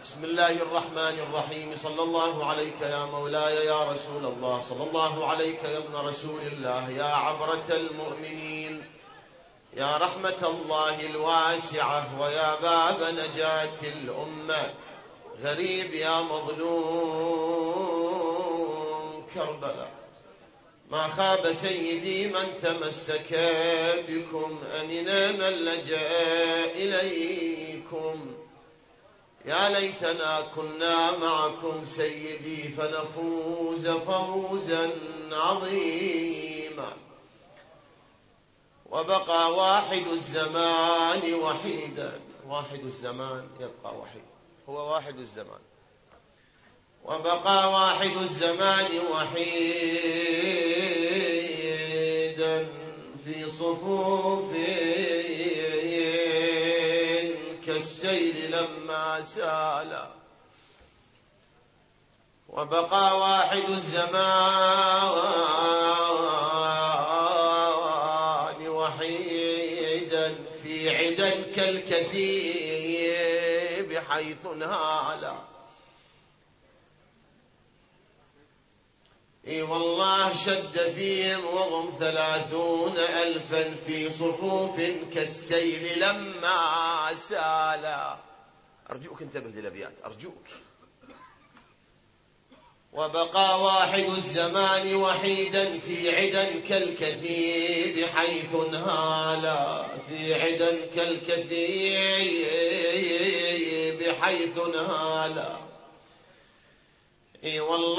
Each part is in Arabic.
بسم الله الرحمن الرحيم. صلى الله عليك يا مولاي يا رسول الله، صلى الله عليك يا ابن رسول الله، يا عبرة المؤمنين، يا رحمة الله الواسعة، ويا باب نجاة الأمة. غريب يا مظلوم كربلاء، ما خاب سيدي من تمسك بكم، أمنا من لجأ إليكم. يا ليتنا كنا معكم سيدي فنفوز فوزا عظيما. وبقى واحد الزمان وحيدا، واحد الزمان يبقى وحيد، هو واحد الزمان. وبقى واحد الزمان وحيدا في صفوف كالسيل لما سال. وبقى واحد الزمان وحيدا في عدا كالكثيب حيث نال. اي والله شد فيهم وهم 30,000 في صفوف كالسيل لما سالا. أرجوك انتبه للأبيات أرجوك. وبقى واحد الزمان وحيدا في عدا كالكثيب حيث انهالا، في عدا كالكثيب حيث انهالا. اي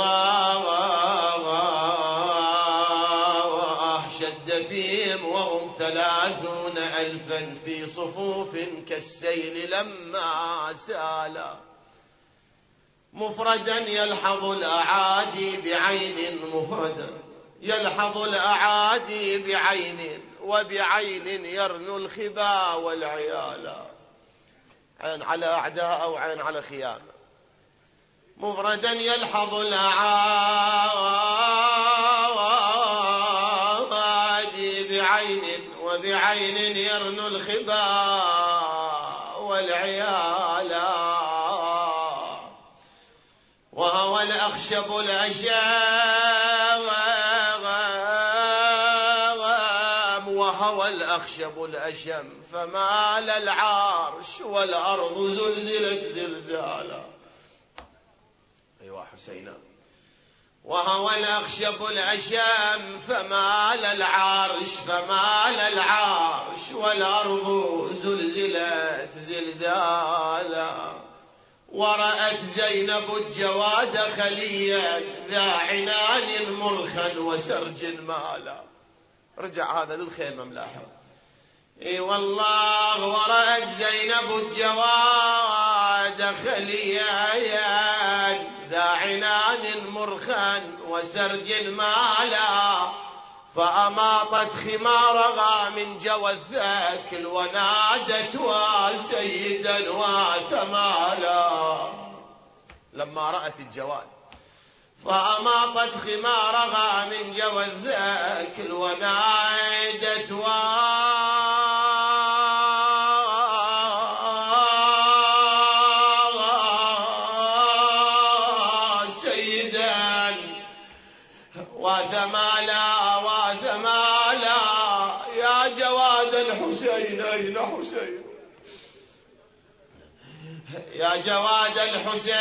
والله شد فيهم وهم 30,000 في صفوف كالسيل لما سالا. مفردا يلحظ الأعادي بعين، مفردا يلحظ الأعادي بعين، وبعين يرنو الخبا والعيالا. عين على أعداء أو عين على خيانة. مفردا يلحظ الأعادي بعين، وبعين يرنو الخبا والعيالا. وهو الأخشب الأشم، وهو الأخشب الأشم، فمال العرش والأرض زلزلت زلزالا. أيوة حسينا. وهو الأخشب الأشم، فمال العرش والأرض زلزلت زلزالا. ورأت زينب الجواد خليا ذا عنان مرخا وسرج مالا. رجع هذا للخيمة ملاحظ. اي والله ورأت زينب الجواد خليا ذا عنان مرخا وسرج مالا. فأماطت خمارها من جوى الثاكل ونادت وسيدا وثمالا. لما رأت الجواد فأماطت خمارها من جوى الثاكل ونادت وسيدا وثمالا. يا جواد الحسين أين حسين؟ يا جواد الحسين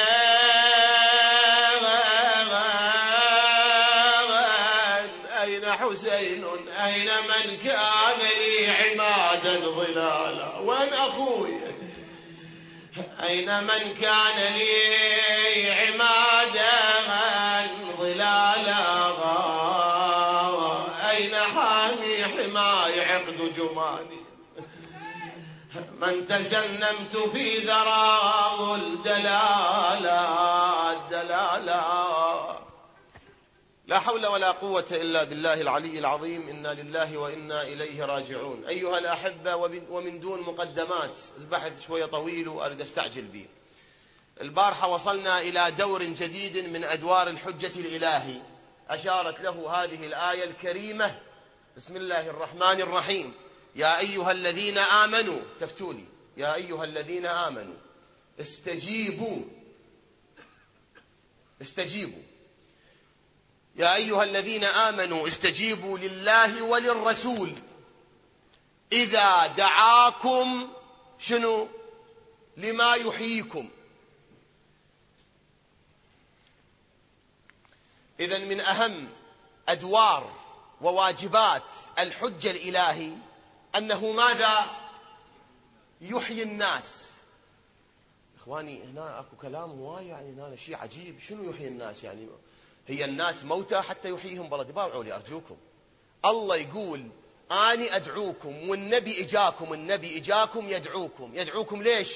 أين حسين؟ أين من كان لي عمادا ظلالا؟ وين أخوي؟ أين من كان لي عمادا ظلالا؟ أين حامي حماي عقد جماني؟ من تسنمت في ذراه الدلالا. لا حول ولا قوة إلا بالله العلي العظيم. إنا لله وإنا إليه راجعون. أيها الأحبة، ومن دون مقدمات، البحث شوية طويل وأريد أستعجل به. البارحة وصلنا إلى دور جديد من أدوار الحجة الإلهي أشارت له هذه الآية الكريمة. بسم الله الرحمن الرحيم. يا أيها الذين آمنوا، تفتولي، يا أيها الذين آمنوا استجيبوا يا أيها الذين آمنوا استجيبوا لله وللرسول إذا دعاكم شنو؟ لما يحييكم. إذن من أهم أدوار وواجبات الحجة الإلهي أنه ماذا؟ يحيي الناس. إخواني هنا أكو كلام هواي، يعني هنا شيء عجيب. شنو يحيي الناس؟ يعني هي الناس موتى حتى يحييهم؟ بلد باوعوا لي أرجوكم. الله يقول أني أدعوكم، والنبي إجاكم يدعوكم ليش؟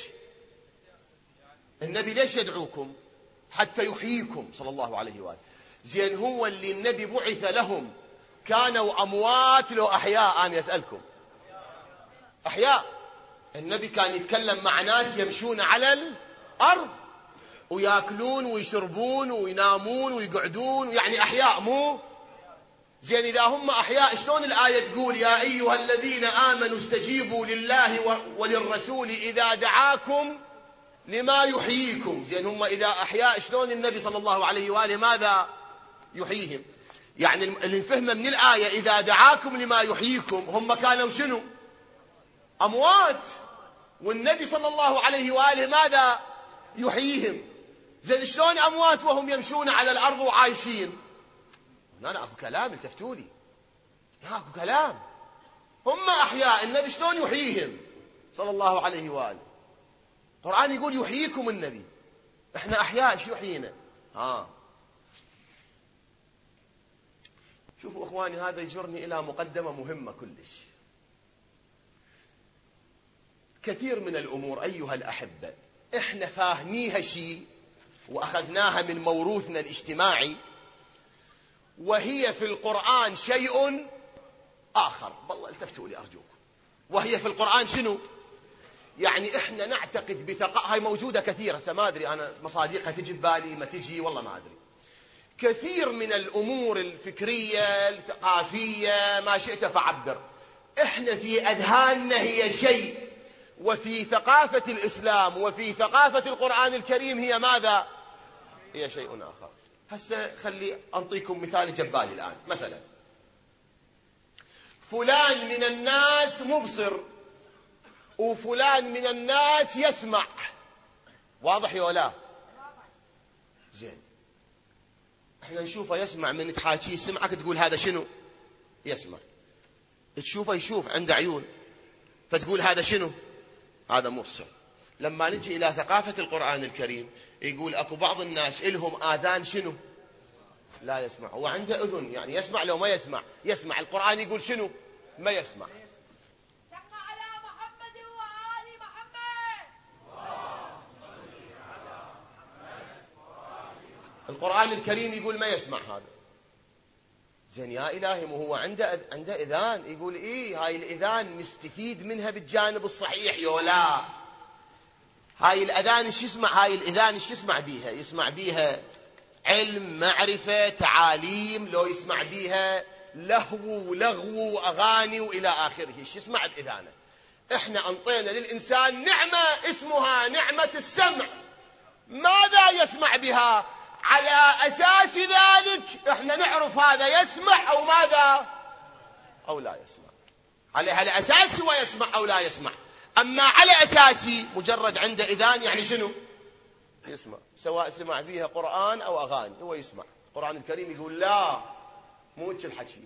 النبي ليش يدعوكم؟ حتى يحييكم صلى الله عليه وآله. زين هو اللي النبي بعث لهم كانوا أموات لو أحياء؟ أنا يسألكم أحياء. النبي كان يتكلم مع ناس يمشون على الأرض ويأكلون ويشربون وينامون ويقعدون، يعني أحياء مو؟ زين إذا هم أحياء شلون الآية تقول يا أيها الذين آمنوا استجيبوا لله وللرسول إذا دعاكم لما يحييكم؟ زين هم إذا أحياء شلون النبي صلى الله عليه وآله ماذا يحييهم؟ يعني اللي نفهمه من الآية إذا دعاكم لما يحييكم، هم كانوا شنو؟ أموات، والنبي صلى الله عليه وآله ماذا يحييهم؟ زين شلون أموات وهم يمشون على الأرض وعايشين؟ هنا أكو كلام، التفتوا لي، هنا أكو كلام. هم أحياء، النبي شلون يحييهم صلى الله عليه وآله؟ القرآن يقول يحييكم النبي، إحنا أحياء، شو يحيينا؟ شوفوا إخواني، هذا يجرني إلى مقدمة مهمة كلش. كثير من الأمور أيها الأحبة إحنا فاهميها شيء وأخذناها من موروثنا الاجتماعي، وهي في القرآن شيء آخر. والله التفتوا لي أرجوكم. وهي في القرآن شنو؟ يعني إحنا نعتقد هاي موجودة كثيرة، ما أدري أنا مصادقها تجي ببالي ما تجي، والله ما أدري. كثير من الأمور الفكرية الثقافية ما شئت فعبر، إحنا في أذهاننا هي شيء، وفي ثقافة الإسلام وفي ثقافة القرآن الكريم هي ماذا؟ هي شيء آخر. هسه خلي أنطيكم مثال جبالي الآن. مثلا فلان من الناس مبصر وفلان من الناس يسمع، واضح يا ولا؟ زين احنا نشوفه يسمع، من تحاكيه سمعك تقول هذا شنو؟ يسمع. تشوفه يشوف، عنده عيون، فتقول هذا شنو؟ هذا مبصر. لما نجي إلى ثقافة القرآن الكريم يقول أكو بعض الناس إلهم آذان شنو؟ لا يسمع. هو عنده أذن، يعني يسمع لو ما يسمع؟ يسمع. القرآن يقول شنو؟ ما يسمع. صل على محمد وآل محمد. القرآن الكريم يقول ما يسمع هذا. زين يا إلهي، ما هو عنده إذان. يقول إيه، هاي الإذان نستفيد منها بالجانب الصحيح يولا؟ هاي الأذان إيش يسمع؟ هاي الإذان إيش يسمع بيها؟ يسمع بيها علم، معرفة، تعاليم، لو يسمع بيها لهو ولغو وأغاني وإلى آخره. إيش يسمع بإذانه؟ إحنا أنطينا للإنسان نعمة اسمها نعمة السمع، ماذا يسمع بها؟ على أساس ذلك إحنا نعرف هذا يسمع أو ماذا؟ أو لا يسمع. على أساس هو يسمع أو لا يسمع. أما على أساسي مجرد عنده إذان يعني شنو؟ يسمع، سواء سمع فيها قرآن أو أغاني هو يسمع. القرآن الكريم يقول لا، مو الحكي.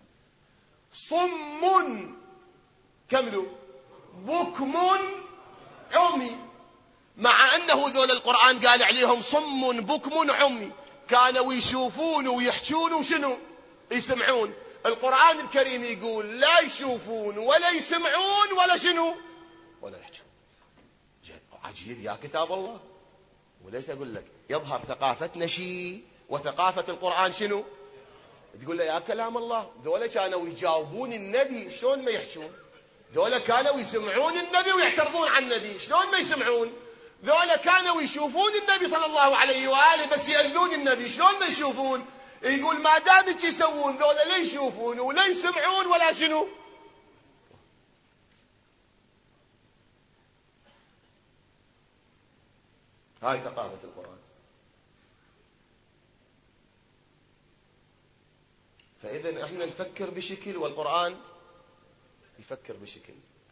صم، كملوا، بكم عمي. مع أنه ذول القرآن قال عليهم صم بكم عمي، كانوا يشوفون ويحجون وشنو؟ يسمعون. القرآن الكريم يقول لا يشوفون ولا يسمعون ولا شنو؟ ولا يحجون. عجيب يا كتاب الله. وليس أقول لك يظهر ثقافتنا شيء وثقافة القرآن شنو؟ تقول له يا كلام الله، ذولا كانوا يجاوبون النبي شلون ما يحجون؟ ذولا كانوا يسمعون النبي ويعترضون عن النبي شلون ما يسمعون؟ ذولا كانوا يشوفون النبي صلى الله عليه وآله بس يأذون النبي شلون ما يشوفون؟ يقول ما دام يسوون ذولا لا يشوفون ولا يسمعون ولا شنو؟ هاي ثقافة القرآن. فإذا احنا نفكر بشكل والقرآن يفكر بشكل،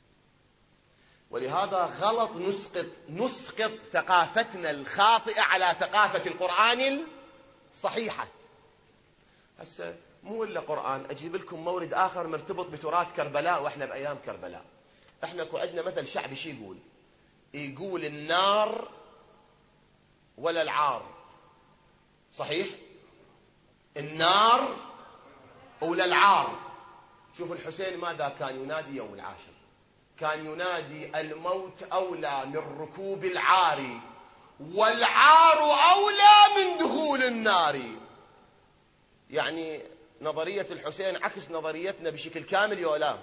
ولهذا غلط نسقط ثقافتنا الخاطئة على ثقافة القرآن الصحيحة. هسه مو إلا قرآن، أجيب لكم مورد آخر مرتبط بتراث كربلاء وإحنا بأيام كربلاء. إحنا عندنا مثل شعبي شي يقول النار ولا العار، صحيح؟ النار ولا العار. شوف الحسين ماذا كان ينادي يوم العاشر؟ كان ينادي الموت أولى من ركوب العار، والعار أولى من دخول النار. يعني نظرية الحسين عكس نظريتنا بشكل كامل يا لا؟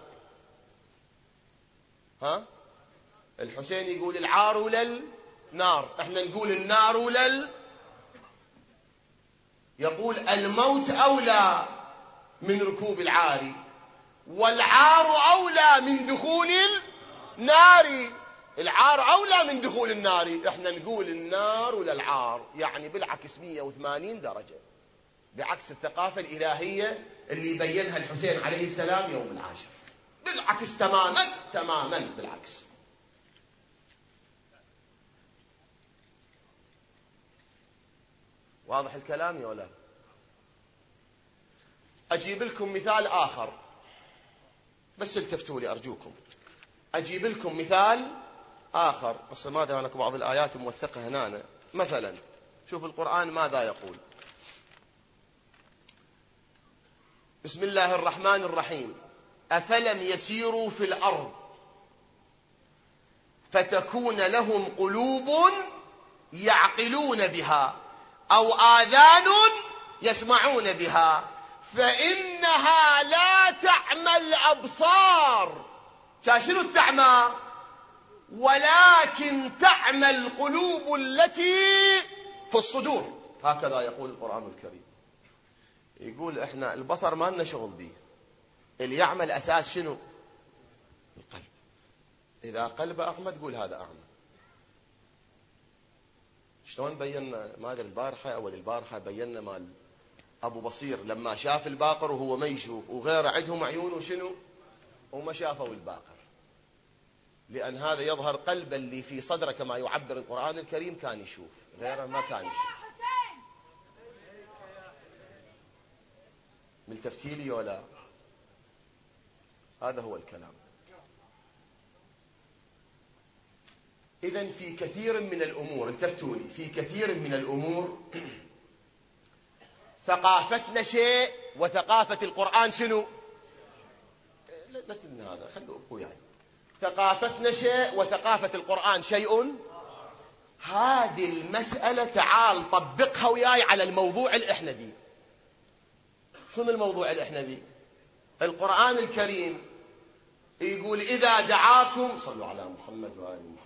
ها؟ الحسين يقول العار ولا النار، احنا نقول النار ولا يقول الموت أولى من ركوب العار، والعار أولى من دخول النار. العار أولى من دخول النار، احنا نقول النار ولا العار، يعني بالعكس 180 درجة، بعكس الثقافة الإلهية اللي بينها الحسين عليه السلام يوم العاشر. بالعكس تماما بالعكس. واضح الكلام يا ولا؟ أجيب لكم مثال آخر، بس التفتوا لي أرجوكم. أجيب لكم مثال آخر، بس ما أدري أنكم بعض الآيات موثقة هنا. مثلا شوف القرآن ماذا يقول. بسم الله الرحمن الرحيم. أفلم يسيروا في الأرض فتكون لهم قلوب يعقلون بها أو آذان يسمعون بها فإنها لا تعمى الأبصار. شنو التعمى؟ ولكن تعمى القلوب التي في الصدور. هكذا يقول القرآن الكريم. يقول احنا البصر ما لنا شغل به، اللي يعمل أساس شنو؟ القلب. إذا قلب أعمى تقول هذا أعمى. شلون بينا؟ ما أدري البارحة أول البارحة بينا مال أبو بصير لما شاف الباقر وهو ما يشوف، وغيره عندهم عيون وشنو وما شافوا الباقر، لأن هذا يظهر قلب اللي في صدره كما يعبر القرآن الكريم كان يشوف، غيره ما كان يشوف. ملتفتي لي ولا؟ هذا هو الكلام. إذن في كثير من الأمور، التفتوا لي، في كثير من الأمور ثقافتنا شيء وثقافة القرآن شنو؟ لا تلنا هذا، خلوا وياي. ثقافتنا شيء وثقافة القرآن شيء. هذه المسألة تعال طبقها وياي على الموضوع الإحنبي. شنو الموضوع الإحنبي؟ القرآن الكريم يقول إذا دعاكم، صلوا على محمد وآل محمد،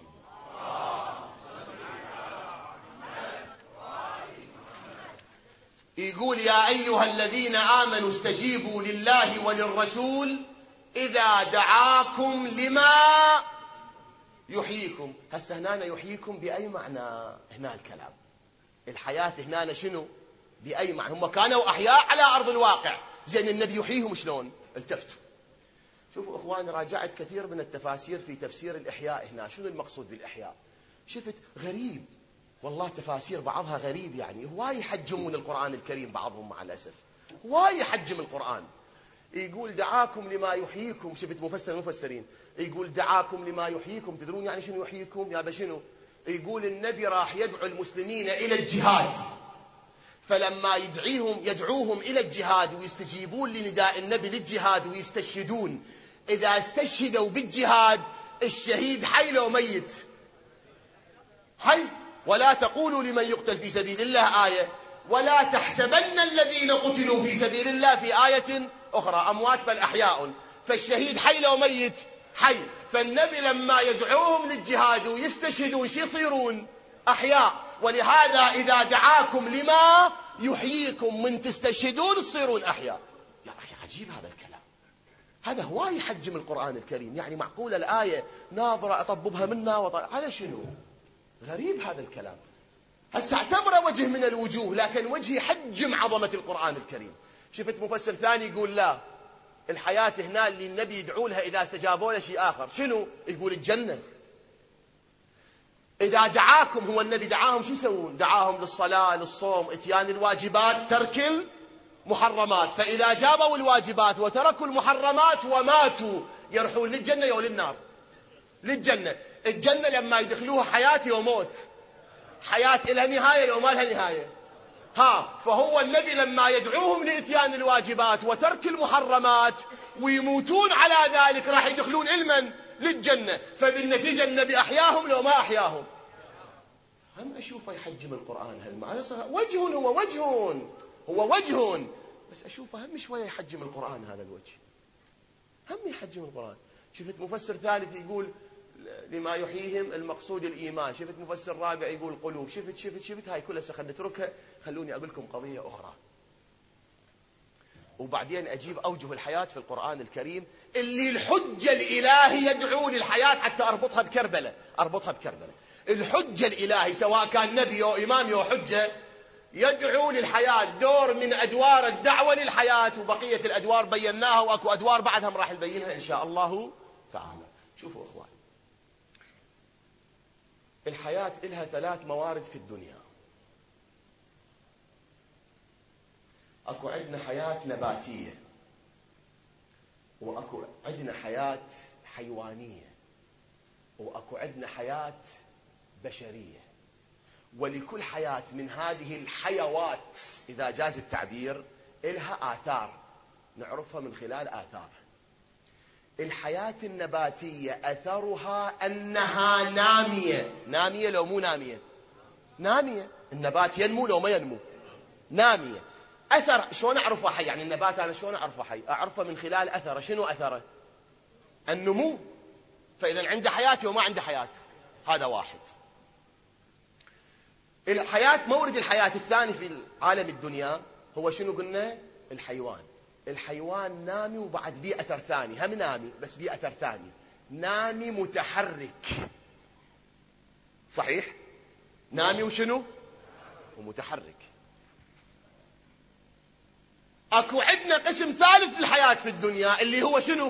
يقول يا أيها الذين آمنوا استجيبوا لله وللرسول إذا دعاكم لما يحييكم. هسه هنا يحييكم بأي معنى؟ هنا الكلام الحياة هنا شنو؟ بأي معنى؟ هم كانوا أحياء على أرض الواقع، زين النبي يحييهم شلون؟ التفتوا شوفوا أخواني، راجعت كثير من التفاسير في تفسير الإحياء هنا. شنو المقصود بالإحياء؟ شفت غريب والله، تفاسير بعضها غريب، يعني هواي يحجمون القرآن الكريم بعضهم مع الأسف، هواي يحجم القرآن. يقول دعاكم لما يحييكم، شفت مفسرين يقول دعاكم لما يحييكم. تدرون يعني شنو يحييكم؟ يا بشنو؟ يقول النبي راح يدعو المسلمين إلى الجهاد، فلما يدعوهم إلى الجهاد ويستجيبون لنداء النبي للجهاد ويستشهدون، إذا استشهدوا بالجهاد الشهيد حي لو ميت؟ حي. ولا تقولوا لمن يقتل في سبيل الله آية، ولا تحسبن الذين قتلوا في سبيل الله في آية أخرى أموات بل أحياء. فالشهيد حي لو ميت؟ حي. فالنبي لما يدعوهم للجهاد ويستشهدون شو يصيرون؟ أحياء. ولهذا إذا دعاكم لما يحييكم من تستشهدون تصيرون أحياء. يا أخي عجيب هذا الكلام، هذا هو يحجم القرآن الكريم. يعني معقولة الآية ناظرة أطببها منا على شنو؟ غريب هذا الكلام. هسه اعتبره وجه من الوجوه، لكن وجه يحجم عظمة القرآن الكريم. شفت مفسر ثاني يقول لا، الحياة هنا اللي النبي يدعو لها إذا استجابوا له شيء آخر. شنو؟ يقول الجنة. إذا دعاكم، هو النبي دعاهم شو يسوون؟ دعاهم للصلاة، للصوم، اتيان الواجبات، ترك المحرمات. فإذا جابوا الواجبات وتركوا المحرمات وماتوا، يروحون للجنة أو للنار؟ للجنة. الجنة لما يدخلوها حياة وموت، حياة إلها نهاية وما لها نهاية. فهو النبي لما يدعوهم لإتيان الواجبات وترك المحرمات ويموتون على ذلك، راح يدخلون إلمن؟ للجنة. فبالنتيجة النبي أحياهم لو ما أحياهم. هم أشوفه يحجم القرآن هالمعنى. وجه هو وجه، بس أشوفه هم شوية يحجم القرآن هذا الوجه، هم يحجم القرآن. شفت مفسر ثالث يقول لما يحييهم المقصود الإيمان. شفت مفسر رابع يقول قلوب. شفت هاي كلها خلينا نتركها. خلوني أقول لكم قضية أخرى، وبعدين أجيب أوجه الحياة في القرآن الكريم اللي الحجة الإلهي يدعو للحياة، حتى أربطها بكربلة. الحجة الإلهي سواء كان نبي أو إمام أو حجة يدعو للحياة، دور من أدوار الدعوة للحياة، وبقية الأدوار بيناها، وأكو أدوار بعدها راح نبينها إن شاء الله تعالى. شوفوا إخوان، الحياة إلها 3 موارد في الدنيا. أكو عندنا حياة نباتية، وأكو عندنا حياة حيوانية، وأكو عندنا حياة بشرية. ولكل حياة من هذه الحيوات إذا جاز التعبير إلها آثار نعرفها من خلال آثار. الحياة النباتية أثرها أنها نامية لو مو نامية. النبات ينمو لو ما ينمو؟ نامية. أثر شلون أعرفه حي؟ يعني النبات أنا شلون أعرفه حي؟ أعرفه من خلال أثره. شنو أثره؟ النمو. فإذا عنده حياة وما عنده حياة، هذا واحد. الحياة، مورد الحياة الثاني في عالم الدنيا هو شنو قلنا؟ الحيوان نامي وبعد بيه أثر ثاني، هم نامي بس بيه أثر ثاني، نامي متحرك. صحيح؟ نامي وشنو؟ ومتحرك. أكو عندنا قسم ثالث للحياة في الدنيا اللي هو شنو؟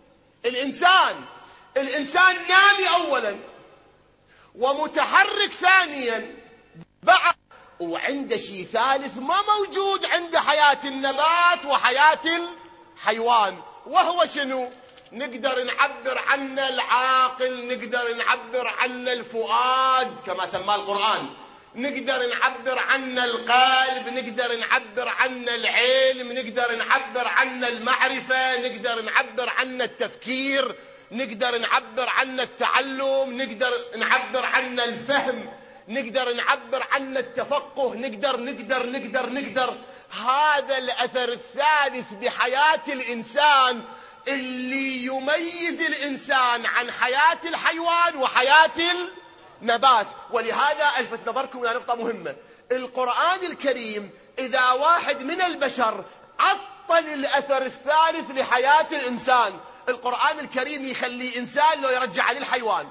الإنسان نامي أولا ومتحرك ثانيا بعد، وعنده شيء ثالث ما موجود عند حياة النبات وحياة الحيوان، وهو شنو؟ نقدر نعبر عنه العاقل، نقدر نعبر عنه الفؤاد كما سماه القرآن، نقدر نعبر عنه القلب، نقدر نعبر عنه العلم، نقدر نعبر عنه المعرفة، نقدر نعبر عنه التفكير، نقدر نعبر عنه التعلم، نقدر نعبر عنه الفهم، نقدر نعبر عنه التفقه، نقدر. هذا الأثر الثالث بحياة الإنسان اللي يميز الإنسان عن حياة الحيوان وحياة النبات. ولهذا ألفت نظركم إلى نقطة مهمة. القرآن الكريم إذا واحد من البشر عطل الأثر الثالث لحياة الإنسان، القرآن الكريم يخلي إنسان لو يرجع عليه الحيوان.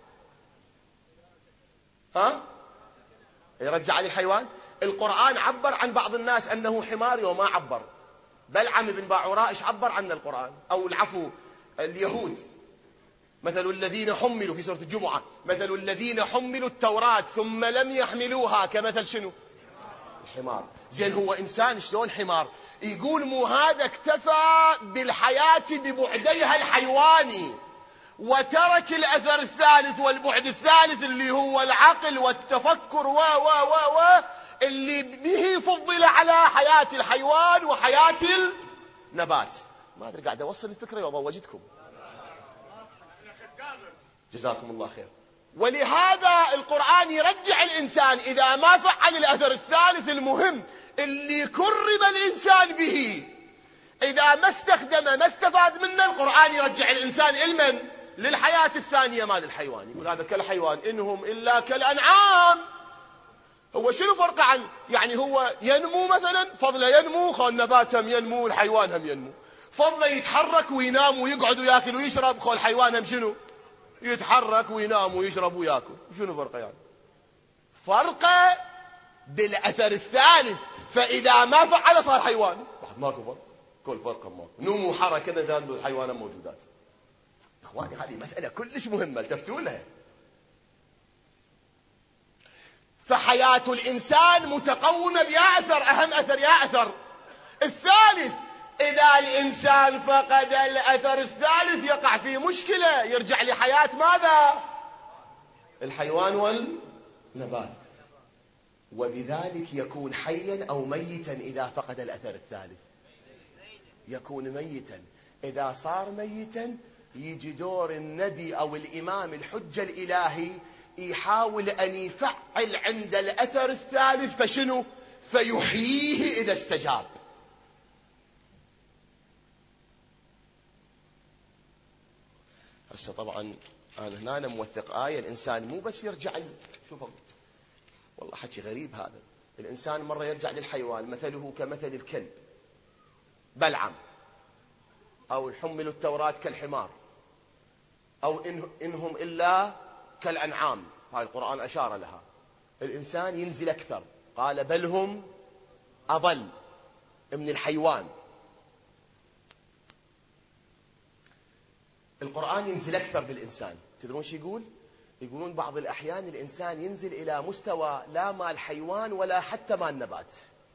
يرجع عليه الحيوان. القرآن عبر عن بعض الناس أنه حماري وما عبر. بلعم بن باعوراء إيش عبر عن القرآن؟ أو العفو اليهود، مثل الذين حملوا في سورة الجمعة، مثل الذين حملوا التوراة ثم لم يحملوها كمثل شنو؟ الحمار. زين هو إنسان شلون حمار؟ يقول مو هذا اكتفى بالحياة ببعديها الحيواني وترك الأثر الثالث والبعد الثالث اللي هو العقل والتفكر اللي به فضل على حياة الحيوان وحياة النبات. ما أدري قاعد أوصل الفكرة ولا وجدكم؟ جزاكم الله خير. ولهذا القرآن يرجع الإنسان إذا ما فعل الأثر الثالث المهم اللي كرم الإنسان به، إذا ما استخدمه ما استفاد منه، القرآن يرجع الإنسان إلمن؟ للحياة الثانية مال الحيوان. يقول هذا كالحيوان إنهم إلا كالأنعام. هو شنو فرق عن يعني هو ينمو مثلا، فضله ينمو، خو النبات هم ينمو، الحيوان هم ينمو. فضله يتحرك وينام ويقعد وياكل ويشرب، خو الحيوان هم شنو؟ يتحرك وينام ويشرب وياكل. شنو فرقه يعني؟ فرقه بالأثر الثالث، فإذا ما فعل صار حيوان. بعد ماكو فرق، كل فرق ماكو، نمو وحركة ذات الحيوانات موجودات. إخواني هذه مسألة كلش مهمة التفتوا لها. فحياة الإنسان متقومة بأثر، أهم أثر يا أثر الثالث. إذا الإنسان فقد الأثر الثالث يقع في مشكلة، يرجع لحياة ماذا؟ الحيوان والنبات. وبذلك يكون حيا أو ميتا إذا فقد الأثر الثالث. يكون ميتا. إذا صار ميتا يجي دور النبي أو الإمام الحجة الإلهي يحاول أن يفعل عند الأثر الثالث، فشنو؟ فيحييه إذا استجاب. هسه طبعا أنا هنا موثق آية، الإنسان مو بس يرجع شوفوا والله حكي غريب هذا. الإنسان مرة يرجع للحيوان، مثله كمثل الكلب بلعم، أو يحمل التوراة كالحمار، أو إنهم إلا كالأنعام، هاي القرآن أشار لها. الإنسان ينزل أكثر، قال بل هم أضل من الحيوان. القرآن ينزل أكثر بالإنسان. تدرون شو يقول؟ يقولون بعض الأحيان الإنسان ينزل إلى مستوى لا مال الحيوان ولا حتى مال النبات.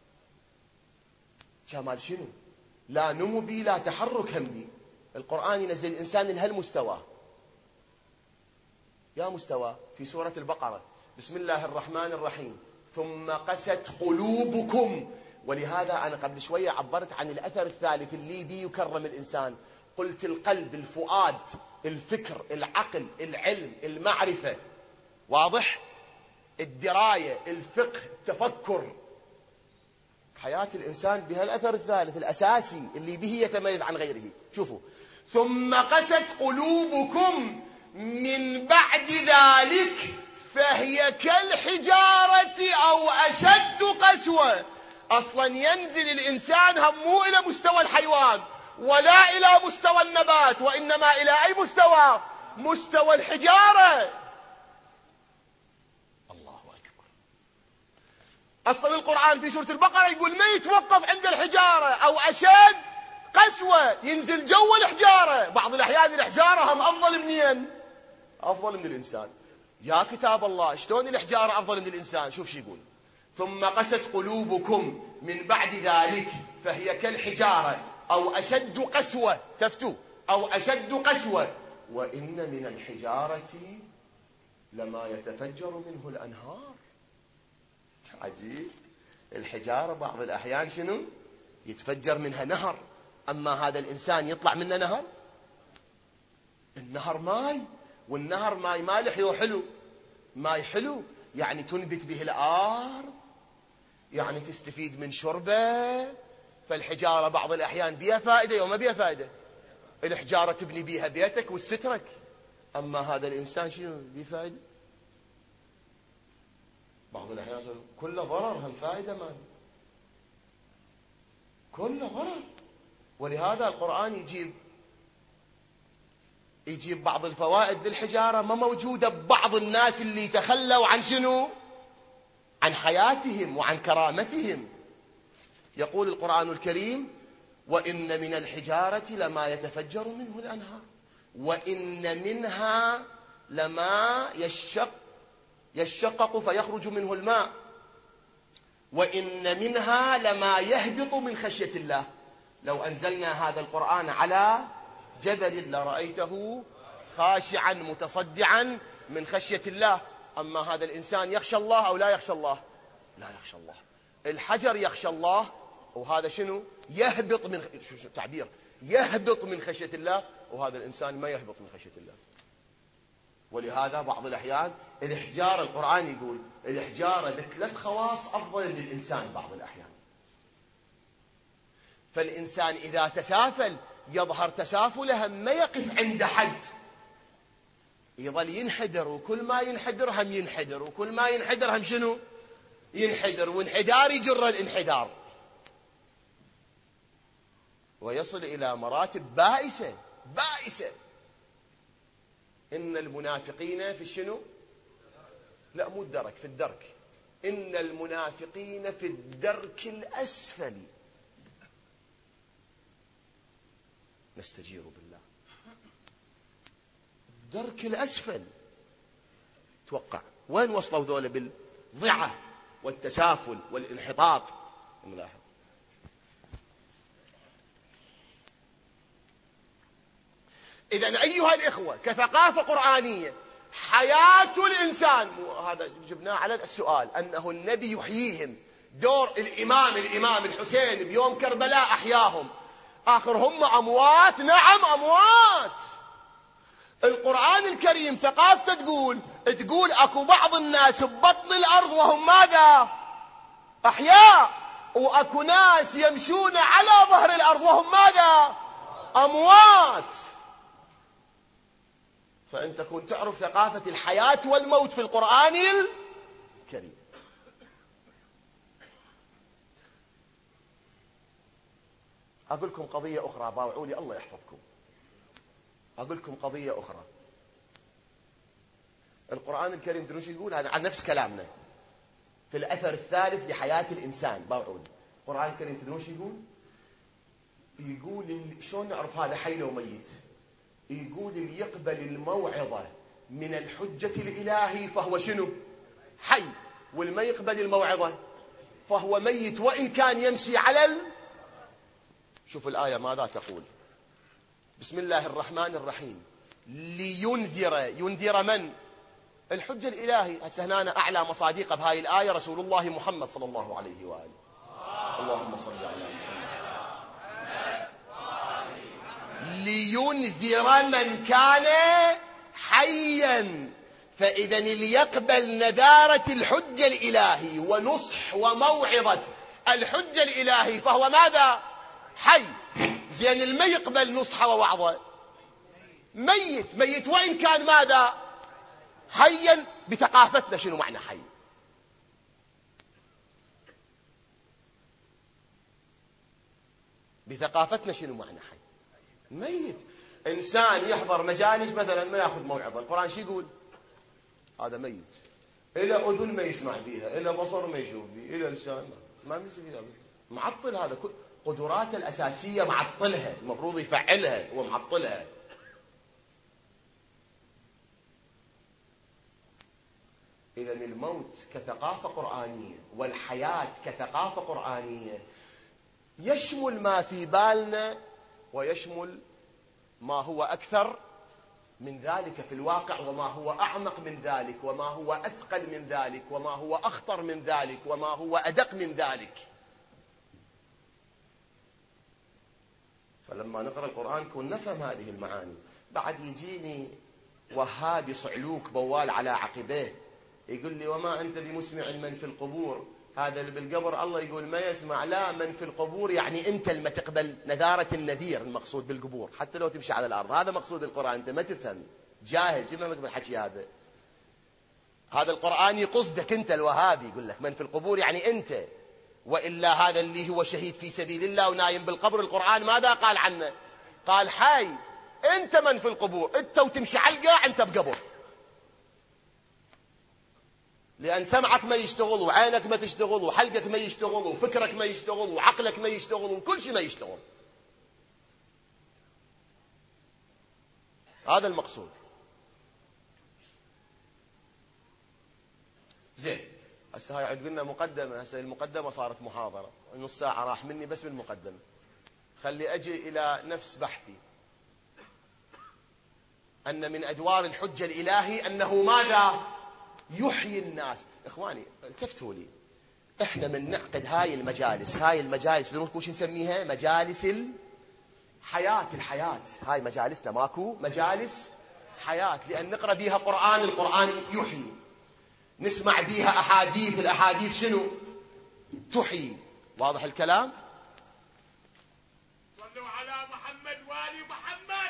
كمال شنو؟ لا نمو بي لا تحرك هم بي. القرآن ينزل الإنسان لهالمستوى. يا مستوى في سورة البقرة، بسم الله الرحمن الرحيم، ثم قست قلوبكم. ولهذا أنا قبل شوية عبرت عن الأثر الثالث اللي بي يكرم الإنسان. قلت القلب، الفؤاد، الفكر، العقل، العلم، المعرفة، واضح؟ الدراية، الفقه، التفكر. حياة الإنسان بها الأثر الثالث الأساسي اللي به يتميز عن غيره. شوفوا، ثم قست قلوبكم من بعد ذلك فهي كالحجارة أو أشد قسوة. أصلا ينزل الإنسان هم مو إلى مستوى الحيوان ولا إلى مستوى النبات، وإنما إلى أي مستوى؟ مستوى الحجارة. الله أكبر. أصلا القرآن في سورة البقرة يقول ما يتوقف عند الحجارة أو أشد قسوة، ينزل جو الحجارة. بعض الأحيان الحجارة هم أفضل منين؟ أفضل من الإنسان. يا كتاب الله شلون الحجارة أفضل من الإنسان؟ شوف شو يقول، ثم قست قلوبكم من بعد ذلك فهي كالحجارة أو أشد قسوة. تفتوا، أو أشد قسوة، وإن من الحجارة لما يتفجر منه الأنهار. عجيب. الحجارة بعض الأحيان شنو؟ يتفجر منها نهر، أما هذا الإنسان يطلع منه نهر. النهر ماي، والنهر ماي مالح وحلو. ماي حلو يعني تنبت به الأرض، يعني تستفيد من شربه. فالحجارة بعض الأحيان بيها فائدة وما بيها فائدة. الحجارة تبني بيها بيتك وسترك، أما هذا الإنسان شنو بيه فائدة؟ بعض الأحيان كل ضرر هم فائدة ما كل ضرر. ولهذا القرآن يجيب بعض الفوائد للحجارة ما موجودة ببعض الناس اللي تخلوا عن شنو؟ عن حياتهم وعن كرامتهم. يقول القرآن الكريم وإن من الحجارة لما يتفجر منه الأنهار وإن منها لما يشقق فيخرج منه الماء وإن منها لما يهبط من خشية الله. لو أنزلنا هذا القرآن على جبل لرأيته خاشعا متصدعا من خشية الله. أما هذا الإنسان يخشى الله أو لا يخشى الله؟ لا يخشى الله. الحجر يخشى الله، وهذا شنو؟ يهبط من شو تعبير؟ يهبط من خشية الله، وهذا الإنسان ما يهبط من خشية الله. ولهذا بعض الأحيان الحجارة، القرآن يقول الحجارة ب3 خواص أفضل من الإنسان بعض الأحيان. فالإنسان إذا تسافل يظهر تسافله ما يقف عند حد، يظل ينحدر، وكل ما ينحدر هم ينحدر، وكل ما ينحدر هم شنو؟ ينحدر، وانحدار يجر الانحدار، ويصل إلى مراتب بائسة بائسة. إن المنافقين في الشنو؟ لا مو الدرك، في الدرك. إن المنافقين في الدرك الأسفل. نستجير بالله. الدرك الأسفل. توقع وين وصلوا ذولا بالضعة والتسافل والانحطاط. نلاحظ إذن أيها الإخوة كثقافة قرآنية حياة الإنسان، هذا جبناه على السؤال أنه النبي يحييهم. دور الإمام الحسين بيوم كربلاء أحياهم. آخر هم أموات، نعم أموات. القرآن الكريم ثقافته تقول أكو بعض الناس ببطن الأرض وهم ماذا؟ أحياء، وأكو ناس يمشون على ظهر الأرض وهم ماذا؟ أموات. فأنت كنت تعرف ثقافة الحياة والموت في القرآن الكريم. أقول لكم قضية أخرى، باوعوا لي الله يحفظكم. أقول لكم قضية أخرى. القرآن الكريم تدرون شو يقول؟ هذا عن نفس كلامنا في الأثر الثالث لحياة الإنسان. باوعوا لي القرآن الكريم تدرون شو يقول؟ يقول شلون نعرف هذا حي لو ميت؟ يقول اللي يقبل الموعظة من الحجة الإلهي فهو شنو؟ حي. والما يقبل الموعظة فهو ميت وإن كان يمشي على شوف الآية ماذا تقول. بسم الله الرحمن الرحيم. ينذر من؟ الحجة الإلهي. هسه هنا أعلى مصادق بهاي الآية رسول الله محمد صلى الله عليه وآله. اللهم صل على محمد. لينذر من كان حيا. فإذا اللي يقبل نذارة الحجة الإلهي ونصح وموعظة الحجة الإلهي فهو ماذا؟ حي. زين اللي يقبل نصحه ووعظه ميت وإن كان ماذا؟ حيا. بثقافتنا شنو معنى حي؟ بثقافتنا شنو معنى حي؟ ميت. إنسان يحضر مجالس مثلا ما يأخذ موعظة، القرآن شو يقول؟ هذا ميت. إلى أذن ما يسمع بيها، إلى بصر ما يشوف بيه، إلى لسان ما يمس بيها. معطل. هذا كل قدراته الأساسية معطلها، المفروض يفعلها هو معطلها. إذا الموت كثقافة قرآنية والحياة كثقافة قرآنية يشمل ما في بالنا ويشمل ما هو أكثر من ذلك في الواقع، وما هو أعمق من ذلك، وما هو أثقل من ذلك، وما هو أخطر من ذلك، وما هو أدق من ذلك. فلما نقرأ القرآن كون نفهم هذه المعاني. بعد يجيني وهابي صعلوك بوال على عقبيه يقول لي وما أنت بمسمع من في القبور. هذا اللي بالقبر الله يقول ما يسمع. لا، من في القبور يعني أنت لما تقبل نذارة النذير المقصود بالقبور حتى لو تمشي على الأرض. هذا مقصود القرآن. أنت ما تفهم، جاهل، شو ما مقبل حكي هذا. هذا القرآن يقصدك أنت الوهابي، يقول لك من في القبور يعني أنت. وإلا هذا اللي هو شهيد في سبيل الله ونايم بالقبر القرآن ماذا قال عنه؟ قال حي. أنت من في القبور، أنت وتمشي على القاع أنت بقبر. لأن سمعك ما يشتغل، وعينك ما تشتغل، وحلقك ما يشتغل، وفكرك ما يشتغل، وعقلك ما يشتغل، وكل شيء ما يشتغل. هذا المقصود. زين، هسه هاي عد قلنا مقدمة. هسه المقدمة صارت محاضرة، نص ساعة راح مني بس بالمقدمة. خلي أجي إلى نفس بحثي. أن من أدوار الحجة الإلهي أنه ماذا؟ يحيي الناس. إخواني التفتوا لي، إحنا من نعقد هاي المجالس تدرون وش نسميها؟ مجالس الحياة. هاي مجالسنا ماكو مجالس حياة، لأن نقرأ بيها القرآن يحيي. نسمع بيها أحاديث، الأحاديث شنو؟ تحيي. واضح الكلام؟ صلوا على محمد وآل محمد.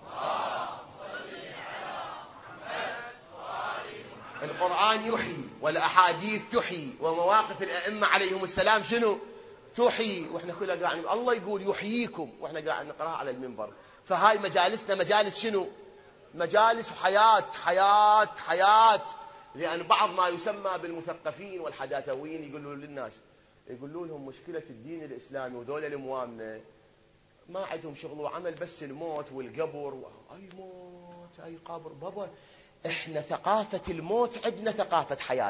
القرآن يحيي والأحاديث تحيي ومواقف الأئمة عليهم السلام شنو؟ تحيي. وإحنا كلها قاعد الله يقول يحييكم وإحنا قاعد نقرأها على المنبر. فهاي مجالسنا مجالس شنو؟ مجالس حياة. لأن بعض ما يسمى بالمثقفين والحداثويين يقولوا للناس، يقولوا لهم مشكلة الدين الإسلامي وذول الأموامنا ما عندهم شغل وعمل بس الموت والقبر. أي موت أي قبر بابا، إحنا ثقافة الموت عندنا ثقافة حياة.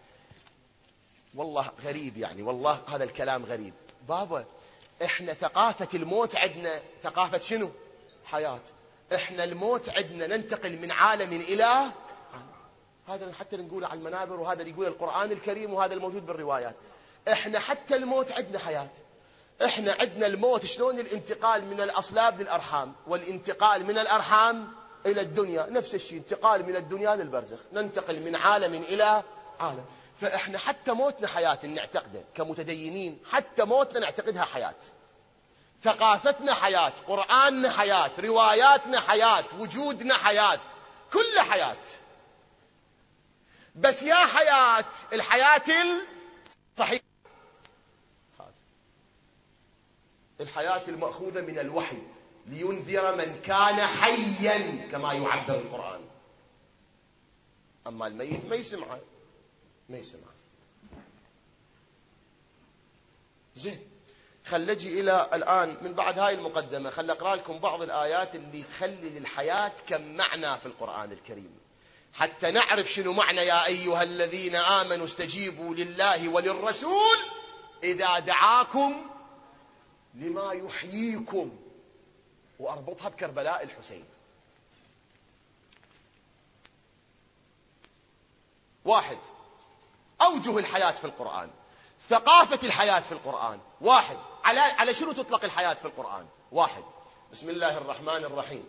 والله غريب يعني، والله هذا الكلام غريب بابا. إحنا ثقافة الموت عندنا ثقافة شنو؟ حياة. إحنا الموت عندنا ننتقل من عالم إلى، هذا حتى نقوله على المنابر، وهذا اللي يقول القرآن الكريم، وهذا الموجود بالروايات. إحنا حتى الموت عندنا حياة. إحنا عندنا الموت شلون الانتقال من الأصلاب للأرحام، والانتقال من الأرحام إلى الدنيا نفس الشيء، انتقال من الدنيا للبرزخ، ننتقل من عالم إلى عالم. فإحنا حتى موتنا حياة نعتقده كمتدينين، حتى موتنا نعتقدها حياة. ثقافتنا حياة، قرآننا حياة، رواياتنا حياة، وجودنا حياة، كل حياة. بس يا حياة الحياة الصحيحة، الحياة المأخوذة من الوحي لينذر من كان حيا كما يعبر القرآن. أما الميت ما يسمعه، ما يسمعه. زين، خل نجي إلى الآن من بعد هاي المقدمة، خل أقرأ لكم بعض الآيات اللي تخلي للحياة كم معنى في القرآن الكريم، حتى نعرف شنو معنى يا أيها الذين آمنوا استجيبوا لله وللرسول إذا دعاكم لما يحييكم، وأربطها بكربلاء الحسين. واحد، أوجه الحياة في القرآن، ثقافة الحياة في القرآن. واحد، على شنو تطلق الحياة في القرآن؟ واحد، بسم الله الرحمن الرحيم،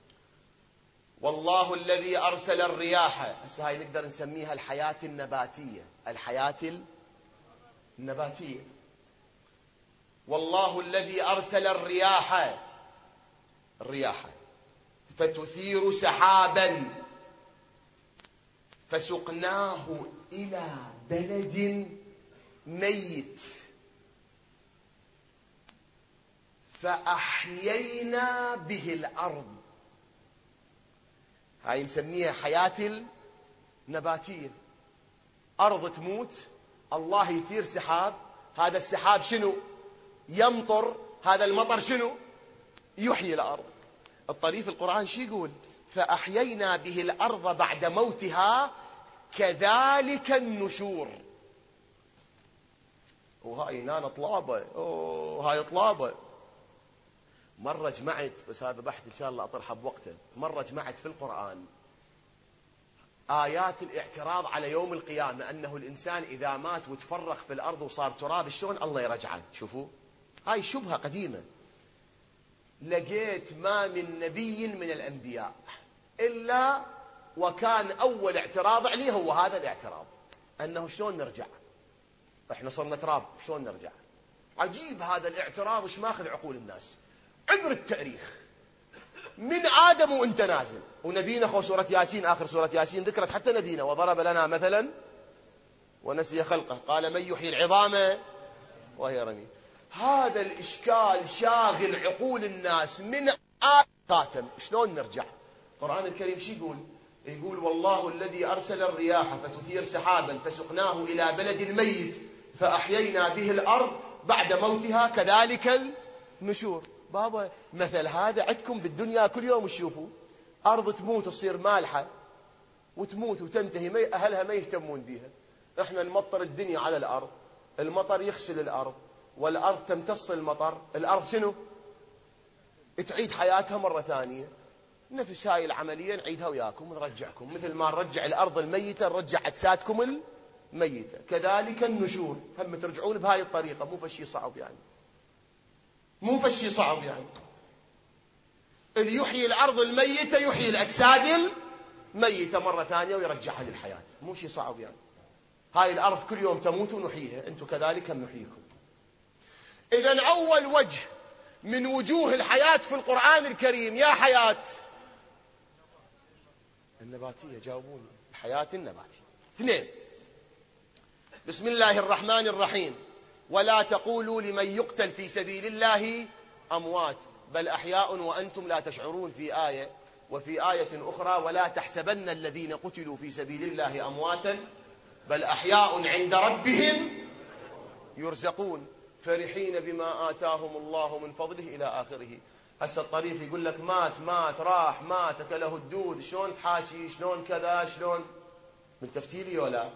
والله الذي أرسل الرياح. هسه هاي نقدر نسميها الحياة النباتية، الحياة النباتية. والله الذي أرسل الرياح فتثير سحابا فسقناه إلى بلد ميت فأحيينا به الأرض. هاي نسميها حياة النباتية. أرض تموت، الله يثير سحاب، هذا السحاب شنو؟ يمطر، هذا المطر شنو؟ يحيي الأرض. الطريف القرآن شي يقول؟ فأحيينا به الأرض بعد موتها كذلك النشور. وهاي نانا طلابة، هاي طلابة. مرة جمعت، بس هذا بحث إن شاء الله أطرحه بوقته، مرة جمعت في القرآن آيات الاعتراض على يوم القيامة، أنه الإنسان إذا مات وتفرغ في الأرض وصار تراب شلون الله يرجعه. شوفوا هاي شبهة قديمة. لقيت ما من نبي من الأنبياء إلا وكان أول اعتراض عليه هو هذا الاعتراض، أنه شلون نرجع، إحنا صرنا تراب شلون نرجع. عجيب هذا الاعتراض، وش ماخذ عقول الناس. عبر التاريخ من آدم وانت نازل، ونبينا خو سورة ياسين، آخر سورة ياسين ذكرت حتى نبينا، وضرب لنا مثلا ونسي خلقه قال من يحيي العظام وهي رميم. هذا الإشكال شاغل عقول الناس من آدم. شلون نرجع؟ القرآن الكريم شي يقول؟ يقول والله الذي أرسل الرياح فتثير سحابا فسقناه إلى بلد ميت فأحيينا به الأرض بعد موتها كذلك النشور. بابا مثل هذا عندكم بالدنيا كل يوم تشوفوا، أرض تموت تصير مالحة وتموت وتنتهي، أهلها ما يهتمون بيها. إحنا نمطر الدنيا على الأرض، المطر يغسل الأرض، والأرض تمتص المطر، الأرض شنو؟ تعيد حياتها مرة ثانية. نفس هاي العملية نعيدها وياكم ونرجعكم، مثل ما نرجع الأرض الميتة نرجع أجسادكم الميتة، كذلك النشور. هم ترجعون بهاي الطريقة، مو فشي صعب يعني، مو فشي صعب يعني. اللي يحيي الأرض الميتة يحيي الأجساد الميتة مرة ثانية ويرجعها للحياة، مو شيء صعب يعني. هاي الأرض كل يوم تموت ونحييها، أنتم كذلك نحييكم. إذن أول وجه من وجوه الحياة في القرآن الكريم يا حياة النباتية. جاوبوني، الحياة النباتية. اثنين، بسم الله الرحمن الرحيم، ولا تقولوا لمن يقتل في سبيل الله أموات بل أحياء وأنتم لا تشعرون. في آية وفي آية أخرى ولا تحسبن الذين قتلوا في سبيل الله أمواتا بل أحياء عند ربهم يرزقون فرحين بما آتاهم الله من فضله إلى آخره. هسه الطريف يقول لك مات راح مات أكله الدود، شلون تحاكي شلون كذا شلون؟ من تفتيلي ولا؟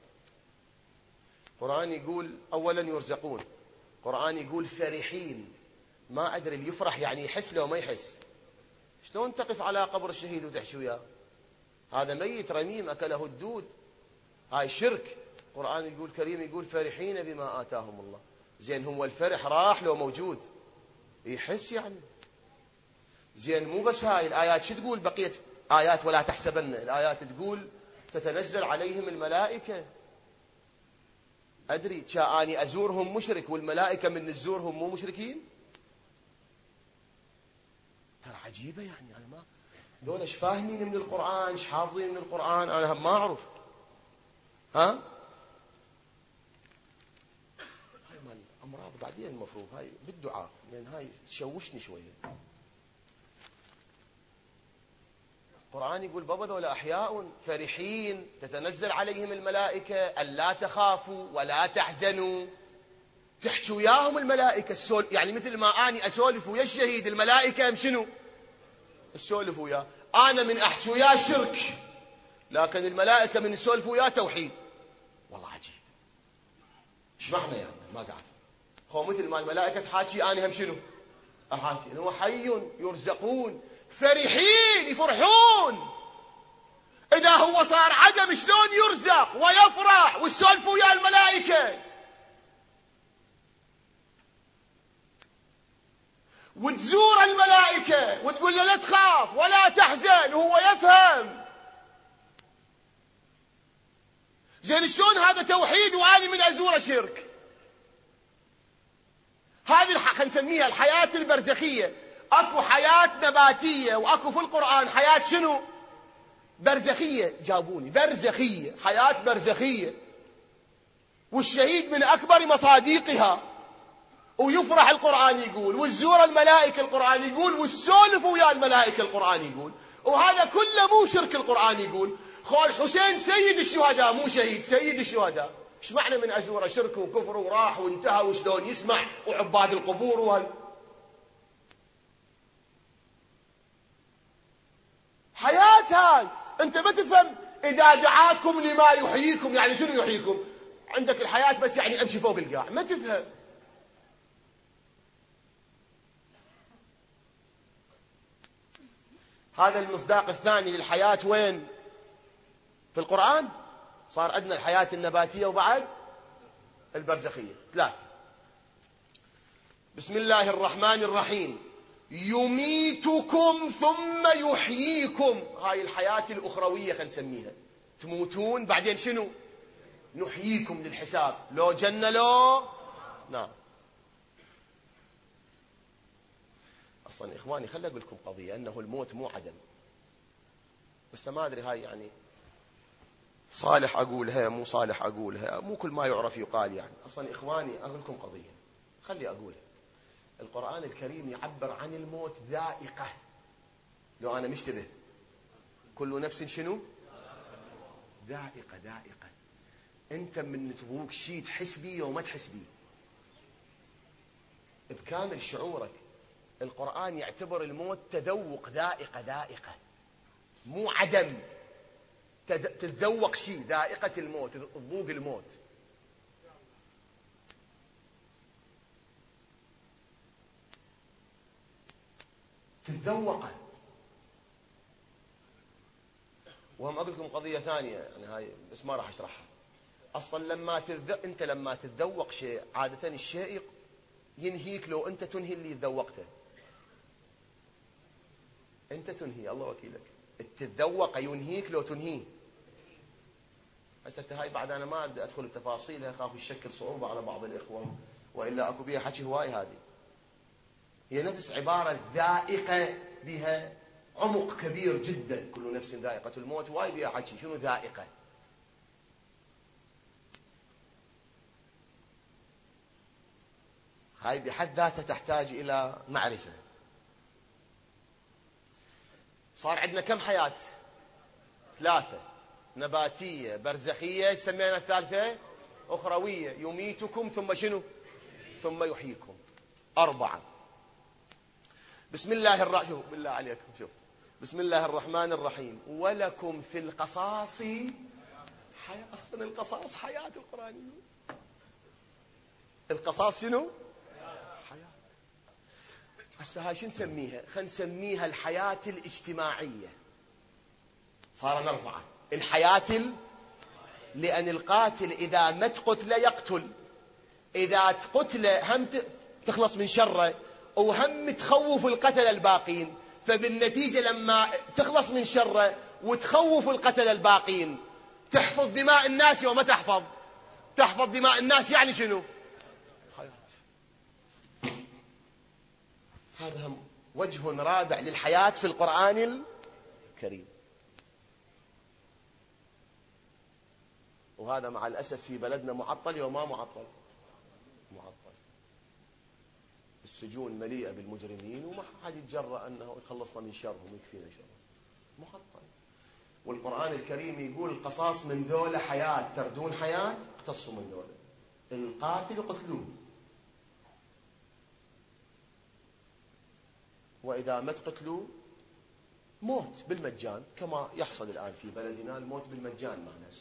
القرآن يقول أولا يرزقون، القرآن يقول فرحين. ما أدري اللي يفرح يعني يحس لو ما يحس. شلون تقف على قبر الشهيد وتحكي وياه؟ هذا ميت رميم أكله الدود، هاي شرك. القرآن يقول كريم يقول فرحين بما آتاهم الله. زين هو الفرح راح لو موجود يحس يعني؟ زين مو بس هاي الآيات، شو تقول بقية آيات ولا تحسبن؟ الآيات تقول تتنزل عليهم الملائكة. أدري كأني أزورهم مشرك والملائكة من نزورهم مو مشركين؟ ترى عجيبة يعني. أنا ما دول ايش فاهمين من القرآن، ايش حافظين من القرآن، أنا ما أعرف. ها هاي مال أمراض بعدين المفروض هاي بالدعاء، لأن يعني هاي تشوشني شوية. القرآن يقول بابا ذولا أحياء فرحين تتنزل عليهم الملائكة ألا تخافوا ولا تحزنوا. تحكي وياهم الملائكة يعني مثل ما أني أسولف ويا الشهيد الملائكة شنو أسولف وياه. أنا من أحكي وياه شرك، لكن الملائكة من يسولف وياه توحيد. والله عجيب. ايش معنى يعني؟ ما قاعد هو مثل ما الملائكة تحاكي أنا هم شنو أحاكي. هو حي يرزقون فرحين يفرحون. إذا هو صار عدم شلون يرزق ويفرح والسولف ويا الملائكة؟ وتزور الملائكة وتقول له لا تخاف ولا تحزن وهو يفهم. زين شلون هذا توحيد وأنا من أزوره شرك؟ هذه خلينا نسميها الحياة البرزخية. أكو حياة نباتية وأكو في القرآن حياة شنو؟ برزخية. جابوني برزخية، حياة برزخية. والشهيد من أكبر مصاديقها. ويفرح القرآن يقول، والزور الملائكة القرآن يقول، والسولف ويا الملائكة القرآن يقول. وهذا كله مو شرك. القرآن يقول خال حسين سيد الشهداء، مو شهيد، سيد الشهداء. ايش معنى من أزوره شرك وكفر وراح وانتهى وشلون يسمع وعباد القبور حياة هاي انت ما تفهم. اذا دعاكم لما يحييكم يعني شنو يحييكم؟ عندك الحياة بس يعني امشي فوق القاع، ما تفهم. هذا المصداق الثاني للحياة وين؟ في القرآن. صار عندنا الحياة النباتية وبعد البرزخية. 3. بسم الله الرحمن الرحيم. يميتكم ثم يحييكم. هاي الحياة الأخروية خلينا نسميها. تموتون بعدين شنو؟ نحييكم للحساب، لو جنة لو نعم. أصلا إخواني خلي أقول لكم قضية، أنه الموت مو عدم. بس ما أدري هاي يعني صالح أقولها مو صالح أقولها، مو كل ما يعرف يقال يعني. أصلا إخواني أقول لكم قضية خلي أقولها. القرآن الكريم يعبر عن الموت ذائقة. لو أنا مشتبه كل نفس شنو؟ ذائقة. ذائقة. أنت من تذوق شيء تحس بيه وما تحس بيه بكامل شعورك. القرآن يعتبر الموت تذوق. ذائقة. ذائقة مو عدم. تتذوق شيء، ذائقة الموت، تذوق الموت. تتذوقه. وهم أقول لكم قضية ثانية يعني هاي بس ما راح أشرحها. أصلا أنت لما تتذوق شيء عادة الشيء ينهيك لو أنت تنهي اللي تذوقته. أنت تنهي، الله وكيلك. التذوق ينهيك لو تنهيه. هسه هاي بعد أنا ما أدخل بتفاصيلها، خاف يشكل صعوبة على بعض الإخوة، وإلا أكو بيها حكي هواي. هذه هي نفس عبارة ذائقة، بها عمق كبير جدا. كل نفس ذائقة الموت، واي بيها حكي. شنو ذائقة؟ هاي بحد ذاتها تحتاج إلى معرفة. صار عندنا كم حياة؟ 3: نباتية، برزخية، سمينا الثالثة أخروية، يميتكم ثم شنو؟ ثم يحييكم. 4. بسم الله الرحمن، شوف بالله عليكم، شوف بسم الله الرحمن الرحيم: ولكم في القصاص حياة. أصلا القصاص حياة القرآن. القصاص شنو؟ حياة. هسه هاي شو نسميها؟ خلينا نسميها الحياة الاجتماعية. صار 4. الحياة لأن القاتل إذا ما تقتل يقتل، إذا تقتل هم تخلص من شره، وهم تخوف القتل الباقين. فبالنتيجة لما تخلص من شره وتخوف القتل الباقين تحفظ دماء الناس وما تحفظ دماء الناس. يعني شنو؟ حياة. هذا هم وجه رابع للحياة في القرآن الكريم. وهذا مع الأسف في بلدنا معطل وما معطل. السجون مليئة بالمجرمين وما حد يتجرأ أنه يخلصنا من شرهم ويكفينا شرهم. معطل. والقرآن الكريم يقول القصاص من ذولا حياة، تردون حياة اقتصوا من ذولا. القاتل قتلوه، وإذا ما تقتلوا موت بالمجان، كما يحصل الآن في بلدنا الموت بالمجان مع ناس.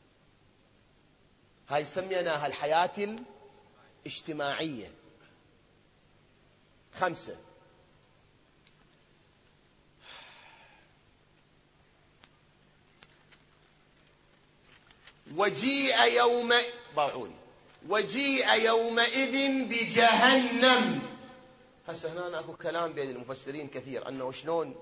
هاي سميناها الحياة الاجتماعية. 5. وجيء يومئذ بجهنم. هسه هنا اكو كلام بين المفسرين كثير انه شلون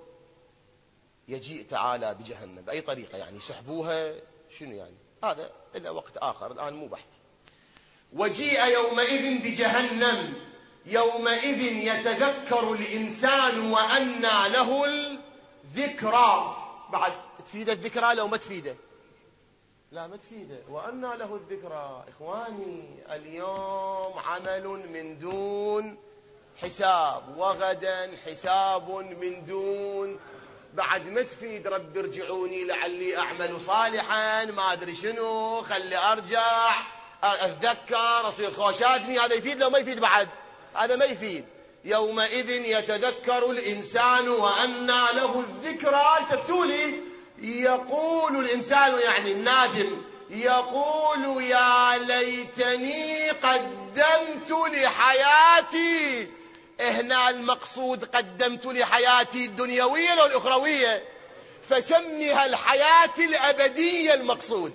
يجيء تعالى بجهنم، باي طريقه، يعني يسحبوها شنو يعني، هذا إلى وقت آخر، الآن مو بحث. وجيء يومئذ بجهنم يومئذ يتذكر الإنسان وأنى له الذكرى. بعد تفيده الذكرى لو ما تفيده؟ لا ما تفيده. وأنى له الذكرى. إخواني اليوم عمل من دون حساب، وغدا حساب من دون، بعد ما تفيد رب ارجعوني لعلي أعمل صالحا ما أدري شنو، خلي أرجع أتذكر أصير خوش آدمي. هذا يفيد لو ما يفيد؟ بعد هذا ما يفيد. يومئذ يتذكر الإنسان وأنى له الذكرى. التفتوا لي. يقول الإنسان يعني النادم، يقول يا ليتني قدمت لحياتي. هنا المقصود قدمت لحياتي الدنيوية أو الأخروية؟ فسميها الحياة الأبدية. المقصود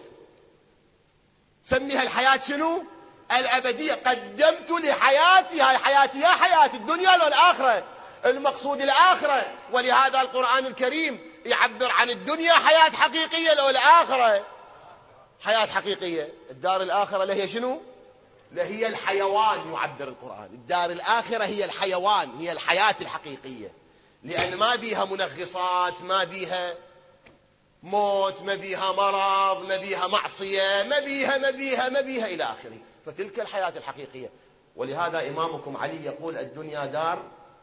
سميها الحياة شنو؟ الأبدية. قدمت لحياتي، هاي حياتي يا حياة الدنيا لو الآخرة؟ المقصود الآخرة. ولهذا القرآن الكريم يعبر عن الدنيا حياة حقيقية لو الآخرة حياة حقيقية. الدار الآخرة لهي شنو؟ هي الحيوان. يعبر القرآن الدار الآخرة هي الحيوان، هي الحياة الحقيقية، لأن ما بيها منغصات، ما بيها موت، ما بيها مرض، ما بيها معصية، ما بيها إلى آخره. فتلك الحياة الحقيقية. ولهذا إمامكم علي يقول الدنيا دار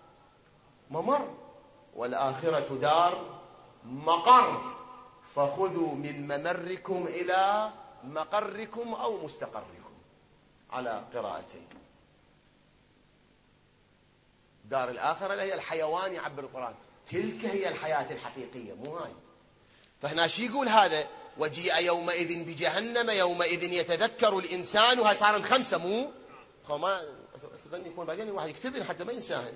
ممر والآخرة دار مقر، فخذوا من ممركم إلى مقركم أو مستقركم، على قراءتين. دار الآخرة هي الحيوان. يعبر القرآن تلك هي الحياة الحقيقية، مو هاي. فهنا شي يقول هذا؟ وجيء يومئذ بجهنم يومئذ يتذكر الإنسان. وهي صارت 5 مو؟ ما استظن يكون بعدين واحد يكتب حتى ما ينساها.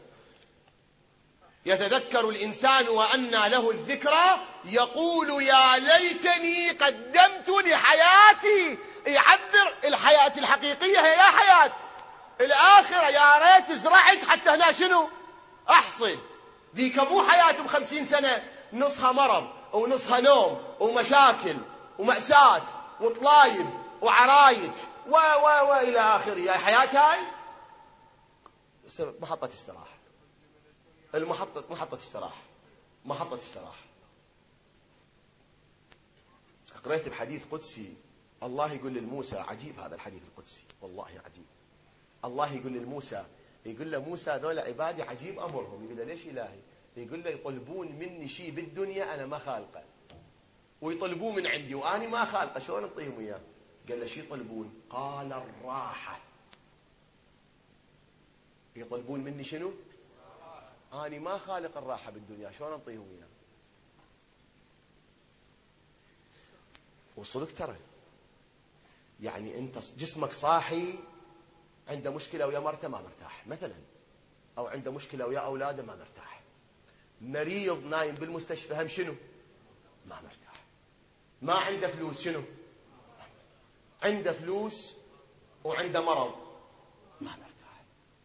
يتذكر الإنسان وأنى له الذكرى يقول يا ليتني قدمت لحياتي. يعبر الحياة الحقيقية هي يا حياة الآخرة. يا ريت زرعت حتى هنا شنو؟ أحصد. ذيك مو حياة 50 سنة نصها مرض ونصها نوم ومشاكل ومأساة وطلايب وعرايك وإلى آخره. يا حياة هاي محطة استراحة. محطة استراحة. قرأت بحديث قدسي الله يقول للموسى، عجيب هذا الحديث القدسي والله عجيب. الله يقول للموسى، يقول له موسى ذولا عبادي عجيب أمرهم. يقول له ليش إلهي؟ يقول له يطلبون مني شيء بالدنيا أنا ما خالقه، ويطلبون من عندي وأنا ما خالقه، شلون نعطيهم إياه؟ قال له شيء يطلبون؟ قال الراحة. يطلبون مني شنو؟ أنا ما خالق الراحة بالدنيا، شلون نعطيهم إياه؟ وصلك ترى، يعني أنت جسمك صاحي عنده مشكلة ويا مرته ما مرتاح مثلا، أو عنده مشكلة ويا أولاده ما مرتاح، مريض نايم بالمستشفى هم شنو؟ ما مرتاح. ما عنده فلوس شنو؟ عنده فلوس وعنده مرض ما مرتاح.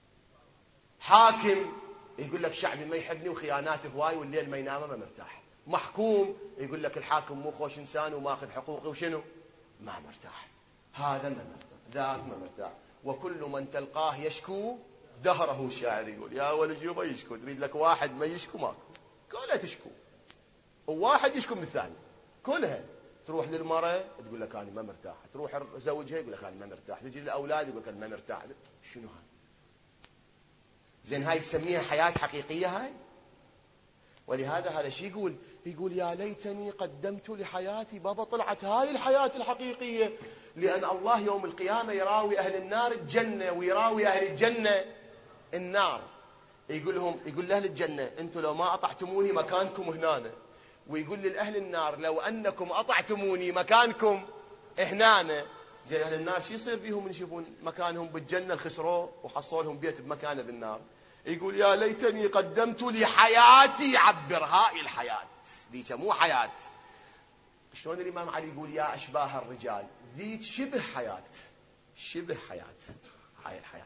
حاكم يقول لك شعبي ما يحبني وخياناته هواي والليل ما ينام ما مرتاح. محكوم يقول لك الحاكم مو خوش إنسان وماخذ حقوقي وشنو؟ ما مرتاح. هذا ما مرتاح، ذاك ما مرتاح. وكل من تلقاه يشكو دهره، الشاعر يقول. يا ولد يبا يشكو، تريد لك واحد ما يشكو ماكو، كلها تشكو، وواحد يشكو من الثاني كلها. تروح للمرأة تقول لك أنا ما مرتاح، تروح زوجها يقول لك أنا ما مرتاح، تجي للأولاد يقول لك أنا ما مرتاح. شنو هاي؟ زين هاي تسميها حياة حقيقية هاي؟ ولهذا هذا شي يقول يا ليتني قدمت لحياتي. بابا طلعت هاي الحياة الحقيقية، لأن الله يوم القيامة يراوي أهل النار الجنة ويراوي أهل الجنة النار. يقول لأهل الجنة أنتم لو ما أطعتموني مكانكم هنا، ويقول لأهل النار لو أنكم أطعتموني مكانكم هنا. زين أهل النار شو يصير بيهم من يشوفون مكانهم بالجنة الخسروه وحصوا لهم بيت بمكانه بالنار؟ يقول يا ليتني قدمت لحياتي. عبر هاي الحياة ذيك مو حياة. شلون الإمام علي يقول يا أشباه الرجال، ذيك شبه حياة، شبه حياة هاي الحياة.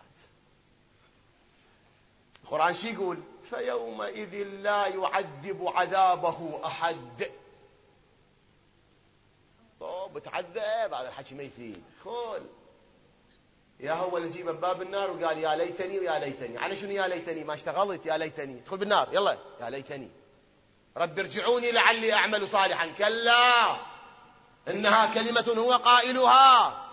القرآن شو يقول؟ فيومئذ لا يعذب عذابه أحد. طب تعذب هذا الحكي ما يفيد. خول يا هو اللي جيبه بباب النار وقال يا ليتني ويا ليتني. على شنو يا ليتني؟ ما اشتغلت يا ليتني ادخل بالنار يلا يا ليتني رب ارجعوني لعلي أعمل صالحا. كلا إنها كلمة هو قائلها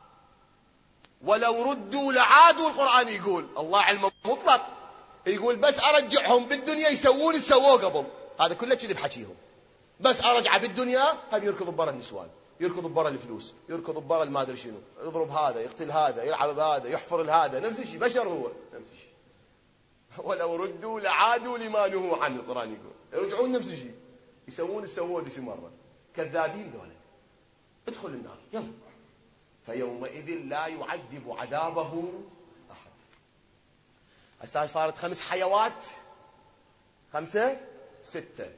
ولو ردوا لعادوا. القرآن يقول الله علم مطلق، يقول بس أرجعهم بالدنيا يسوون اللي سووه قبل. هذا كله كذب حكيهم. بس أرجع بالدنيا هم يركض برا النسوان، يركض برا الفلوس، يركض برا ما أدري شنو، يضرب هذا يقتل هذا يلعب بهذا يحفر هذا، نفس الشيء بشر هو نفس الشيء. ولو ردوا لعادوا لما نهوا عنه. القرآن يقول يرجعون نفس الشيء يسوون اللي سووه ذي مرة. كذابين ذولا. ادخل النار يلا. فيومئذ لا يعذب عذابه أحد. هسه صارت 5 حيوات، 5 6.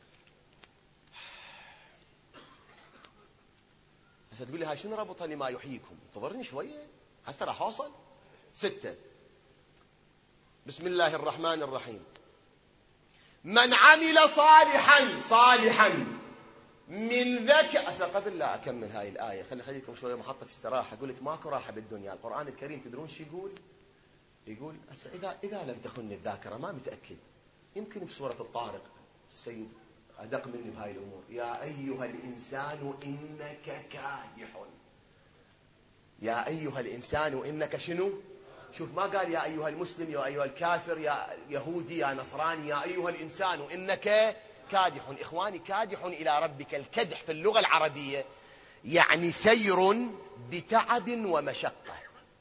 هسه تقول لي هاي شنو ربطها لما يحييكم؟ انتظرني شوية هسه راح أوصل. 6. بسم الله الرحمن الرحيم. من عمل صالحا من ذكر. قبل لا أكمل هاي الآية خليكم شوية محطة استراحة. قلت ماكو راحة بالدنيا. القرآن الكريم تدرون شو يقول إذا لم تخن الذاكرة ما متأكد، يمكن بسورة الطارق السيد أدق مني بهاي الأمور. يا أيها الإنسان إنك كادح. يا أيها الإنسان إنك شنو؟ شوف ما قال يا أيها المسلم يا أيها الكافر يا يهودي يا نصراني. يا أيها الإنسان إنك كادح. إخواني كادح إلى ربك. الكدح في اللغة العربية يعني سير بتعب ومشقة.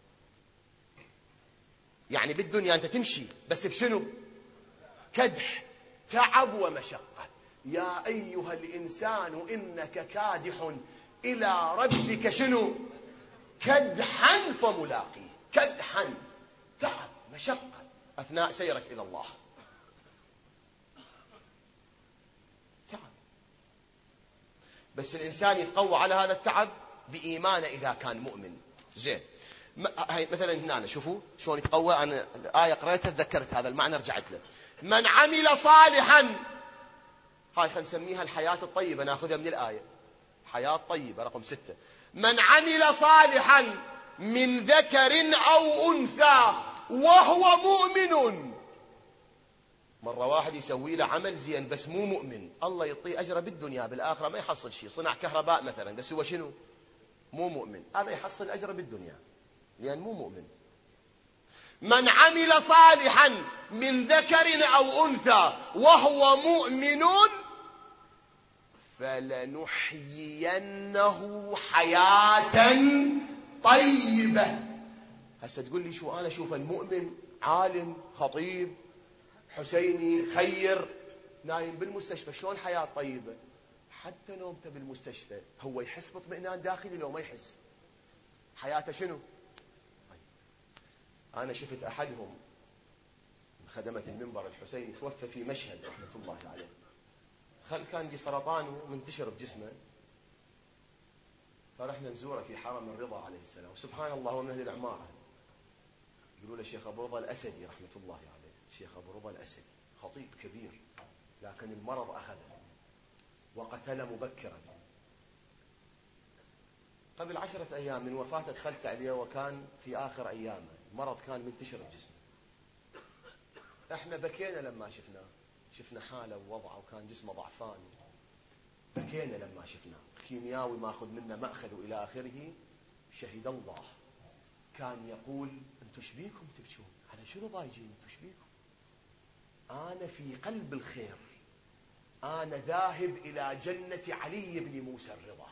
يعني بالدنيا أنت تمشي بس بشنو؟ كدح، تعب ومشقة. يا أيها الإنسان إنك كادح إلى ربك شنو؟ كدحا فملاقيه. كدحا، تعب، مشقة أثناء سيرك إلى الله. تعب. بس الإنسان يتقوى على هذا التعب بإيمانه إذا كان مؤمن. زين هاي مثلا هنا شوفوا شلون يتقوى. أنا الآية قرأتها تذكرت هذا المعنى رجعت له. من عمل صالحا، هاي خلينا نسميها الحياة الطيبة، ناخذها من الآية. حياة طيبة رقم 6. من عمل صالحا من ذكر أو أنثى وهو مؤمن. مرة واحد يسوي له عمل زين بس مو مؤمن، الله يعطيه أجره بالدنيا، بالآخرة ما يحصل شيء. صنع كهرباء مثلا بس هو شنو؟ مو مؤمن. هذا يحصل أجره بالدنيا لأن مو مؤمن. من عمل صالحا من ذكر أو أنثى وهو مؤمن فلنحيينه حياة طيبة. هسه تقول لي شو أنا أشوف المؤمن عالم خطيب حسيني خير نايم بالمستشفى، شلون حياة طيبة؟ حتى نومته بالمستشفى هو يحس باطمئنان داخلي لو ما يحس؟ حياته شنو؟ طيب. أنا شفت أحدهم من خدمة المنبر الحسيني توفى في مشهد رحمة الله عليه، كان دي سرطان منتشر بجسمه، فرحنا نزوره في حرم الرضا عليه السلام. سبحان الله هو من أهل العمارة، يقولوا له شيخ أبو رضا الأسدي رحمة الله عليه، شيخ أبو رضا الأسدي خطيب كبير، لكن المرض أخذه وقتل مبكرا. قبل 10 أيام من وفاته دخلت عليه وكان في آخر أيامه، المرض كان منتشر بجسمه. احنا بكينا لما شفنا حاله ووضعه، وكان جسمه ضعفان، بكينا لما شفناه، كيمياوي ماخذ منا مأخذ وإلى آخره. شهد الله كان يقول انتم شبيكم تبكون على شنو ضايجين؟ انتم شبيكم؟ أنا في قلب الخير، أنا ذاهب إلى جنة علي بن موسى الرضا.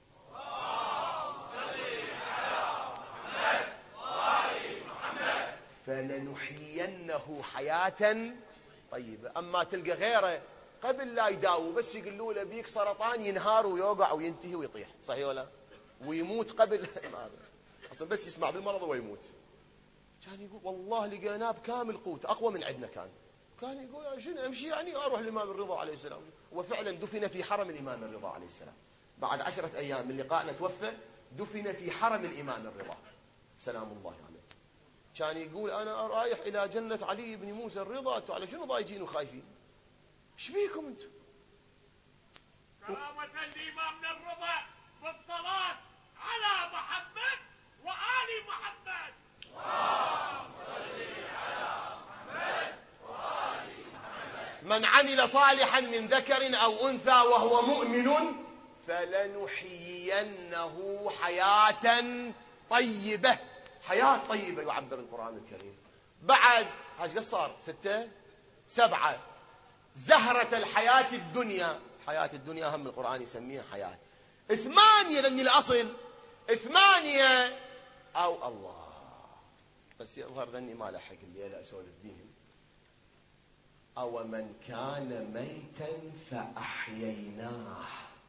فلنحيينه حياة طيبة. أما تلقى غيره قبل لا يداوي بس يقولوا له بيك سرطان ينهار ويوقع وينتهي ويطيح، صحيح ولا؟ ويموت قبل أصلا بس يسمع بالمرض ويموت. كان يقول والله لقيناه بكامل قوت أقوى من عندنا. كان يقول شنو أمشي يعني أروح الإمام الرضا عليه السلام. وفعلا دفن في حرم الإمام الرضا عليه السلام بعد 10 أيام من لقائنا، توفى دفن في حرم الإمام الرضا سلام الله عليه. كان يقول أنا رايح إلى جنة علي بن موسى الرضا، أنتوا على شنو ضايجين وخايفين؟ ايش بيكم أنتوا؟ كرامة لإمامنا الرضا بالصلاة على محمد وآل محمد. من عمل صالحا من ذكر أو أنثى وهو مؤمن فلنحيينه حياة طيبة. حياة طيبة يعبر القرآن الكريم. بعد هاش قصار 6 7 زهرة الحياة الدنيا. حياة الدنيا هم القرآن يسميها حياة. 8 لأن الأصل 8 أو الله، بس يظهر ذني ما لحق الليلة أسولف بيهم. أو من كان ميتا فأحييناه.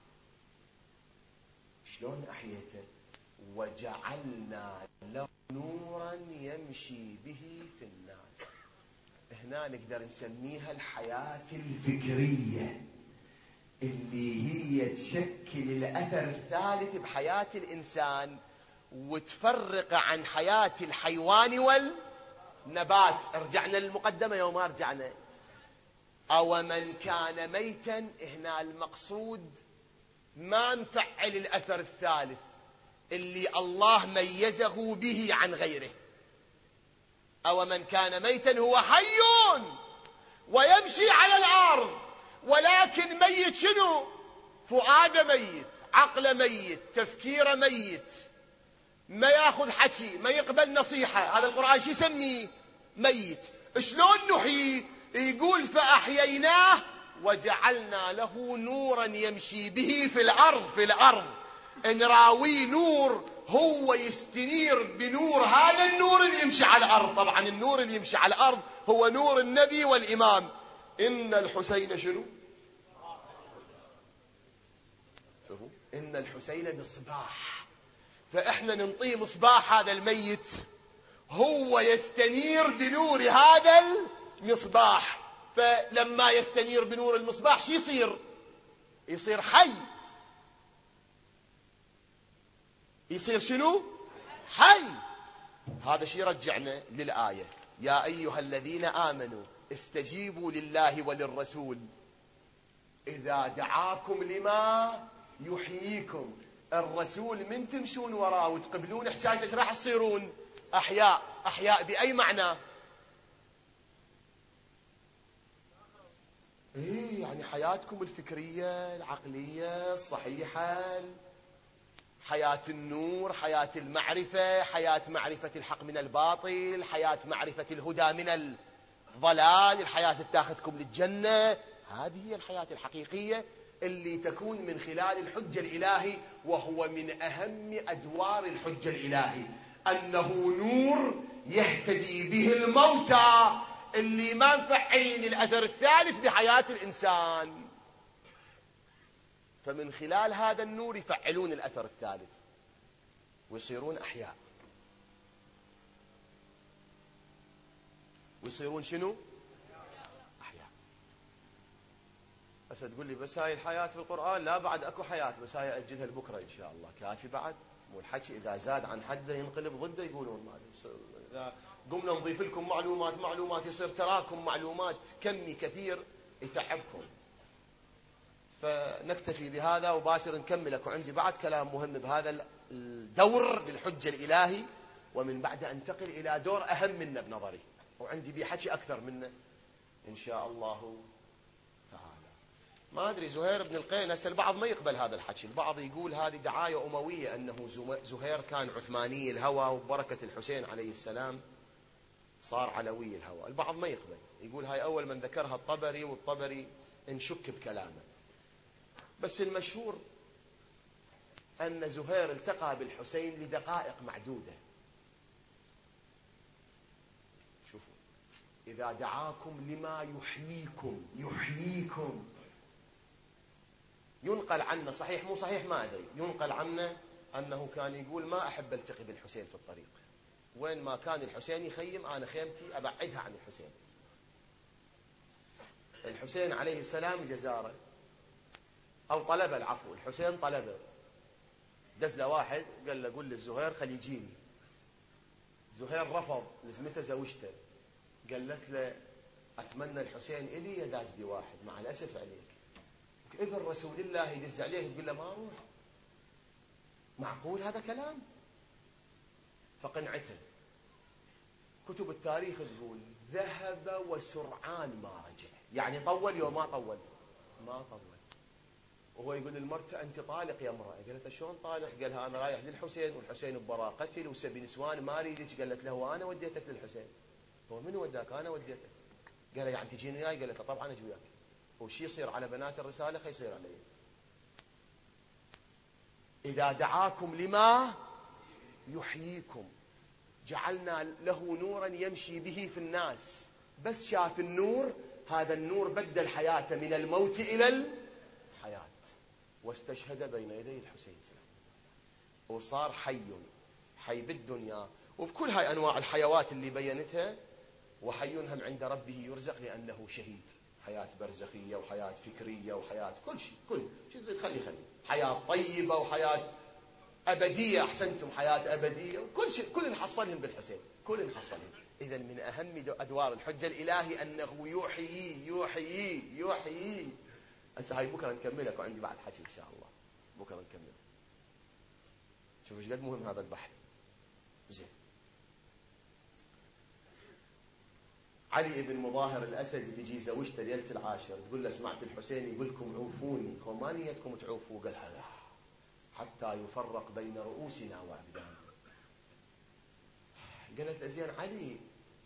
شلون أحييته؟ وجعلنا له نورا يمشي به في الناس. هنا نقدر نسميها الحياة الفكرية، اللي هي تشكل الأثر الثالث بحياة الإنسان وتفرق عن حياة الحيوان والنبات. رجعنا للمقدمة يوم ما رجعنا. أو من كان ميتا، هنا المقصود ما نفعل الأثر الثالث اللي الله ميزه به عن غيره. أو من كان ميتا هو حي ويمشي على الأرض، ولكن ميت شنو؟ فؤاد ميت، عقل ميت، تفكير ميت، ما ياخذ حكي، ما يقبل نصيحة. هذا القرآن شو يسميه؟ ميت. شلون نحيي؟ يقول فأحييناه وجعلنا له نورا يمشي به في الأرض. نراوي نور هو يستنير بنور هذا النور اللي يمشي على الأرض. طبعا النور اللي يمشي على الأرض هو نور النبي والإمام. إن الحسين شنو؟ إن الحسين مصباح. فإحنا ننطيه مصباح هذا الميت، هو يستنير بنور هذا المصباح. فلما يستنير بنور المصباح شو يصير حي. يصير شنو؟ حي. هذا شيء يرجعنا للآية يا أيها الذين آمنوا استجيبوا لله وللرسول إذا دعاكم لما يحييكم. الرسول من تمشون وراه وتقبلون حكايته ايش راح تصيرون؟ أحياء. أحياء بأي معنى؟ يعني حياتكم الفكرية العقلية الصحيحة، حياة النور، حياة المعرفة، حياة معرفة الحق من الباطل، حياة معرفة الهدى من الضلال، الحياة اللي تاخذكم للجنة. هذه هي الحياة الحقيقية اللي تكون من خلال الحجة الإلهي، وهو من أهم أدوار الحجة الإلهي أنه نور يهتدي به الموتى اللي ما مفعلين الأثر الثالث بحياة الإنسان، فمن خلال هذا النور يفعلون الأثر الثالث ويصيرون أحياء. ويصيرون شنو؟ أحياء. بس تقول لي بس هاي الحياة في القرآن، لا بعد أكو حياة، بس هاي أجلها لبكرة إن شاء الله. كافي بعد؟ مو الحكي إذا زاد عن حده ينقلب ضده يقولون. إذا قمنا نضيف لكم معلومات يصير تراكم معلومات كمي كثير يتعبكم. فنكتفي بهذا وباشر نكمل. أكو عندي بعد كلام مهم بهذا الدور للحجة الإلهي، ومن بعد أنتقل إلى دور أهم منه بنظري، وعندي بيه حكي أكثر منه إن شاء الله تعالى. ما أدري زهير بن القين، هسه البعض ما يقبل هذا الحكي، البعض يقول هذه دعاية أموية أنه زهير كان عثماني الهوى وبركة الحسين عليه السلام صار علوي الهوى. البعض ما يقبل، يقول هاي أول من ذكرها الطبري، والطبري نشك بكلامه. بس المشهور أن زهير التقى بالحسين لدقائق معدودة. شوفوا، إذا دعاكم لما يحييكم. ينقل عنه، صحيح مو صحيح ما أدري، ينقل عنه أنه كان يقول ما أحب التقي بالحسين في الطريق، وين ما كان الحسين يخيم أنا خيمتي أبعدها عن الحسين. الحسين عليه السلام جزاره أو طلبه، العفو، الحسين طلبه، دز له واحد قال له قل للزهير خلي يجيني. زهير رفض، لزمته زوجته، قالت له أتمنى الحسين إلي يداز لي واحد، مع الأسف عليك. ابن رسول الله يدز عليه تقول له ما أروح؟ معقول هذا كلام؟ فقنعته. كتب التاريخ تقول ذهب وسرعان ما رجع، يعني طول يوم ما طول، ما طول. وهو يقول للمرته أنت طالق يا امرأة. قالت شلون طالق؟ قالها أنا رايح للحسين والحسين ببراء قتل وسبي نسوان ما أريدك. قالت له وأنا وديتك للحسين. هو من وداك؟ أنا وديتك. قال يعني تجيني وياي؟ قالت طبعا أجي وياك، وشي يصير على بنات الرسالة خيصير علي. إذا دعاكم لما يحييكم جعلنا له نورا يمشي به في الناس. بس شاف النور، هذا النور بدل حياته من الموت إلى الحياة، واستشهد بين يدي الحسين سلام، وصار حي بالدنيا وبكل هاي أنواع الحيوات اللي بينتها. وحي هم عند ربه يرزق لأنه شهيد. حياة برزخية وحياة فكرية وحياة كل شيء، كل شيء تريد خلي حياة طيبة وحياة أبدية، أحسنتم، حياة أبدية وكل شيء، كل نحصلهم بالحسين، كل نحصلهم. إذن من أهم أدوار الحجة الإلهي أنه يحيي. هسه هاي بكرة نكملك، وعندي بعد حكي إن شاء الله بكرة نكمل. شوفوا ايش قد مهم هذا البحث. زين. علي بن مظاهر الأسدي تجي زوجته ليلة العاشر تقول له سمعت الحسين يقول لكم عوفوني، قال ما نيتكم تعوفوا؟ قال لا حتى يفرق بين رؤوسنا وأبداننا. قالت له زين علي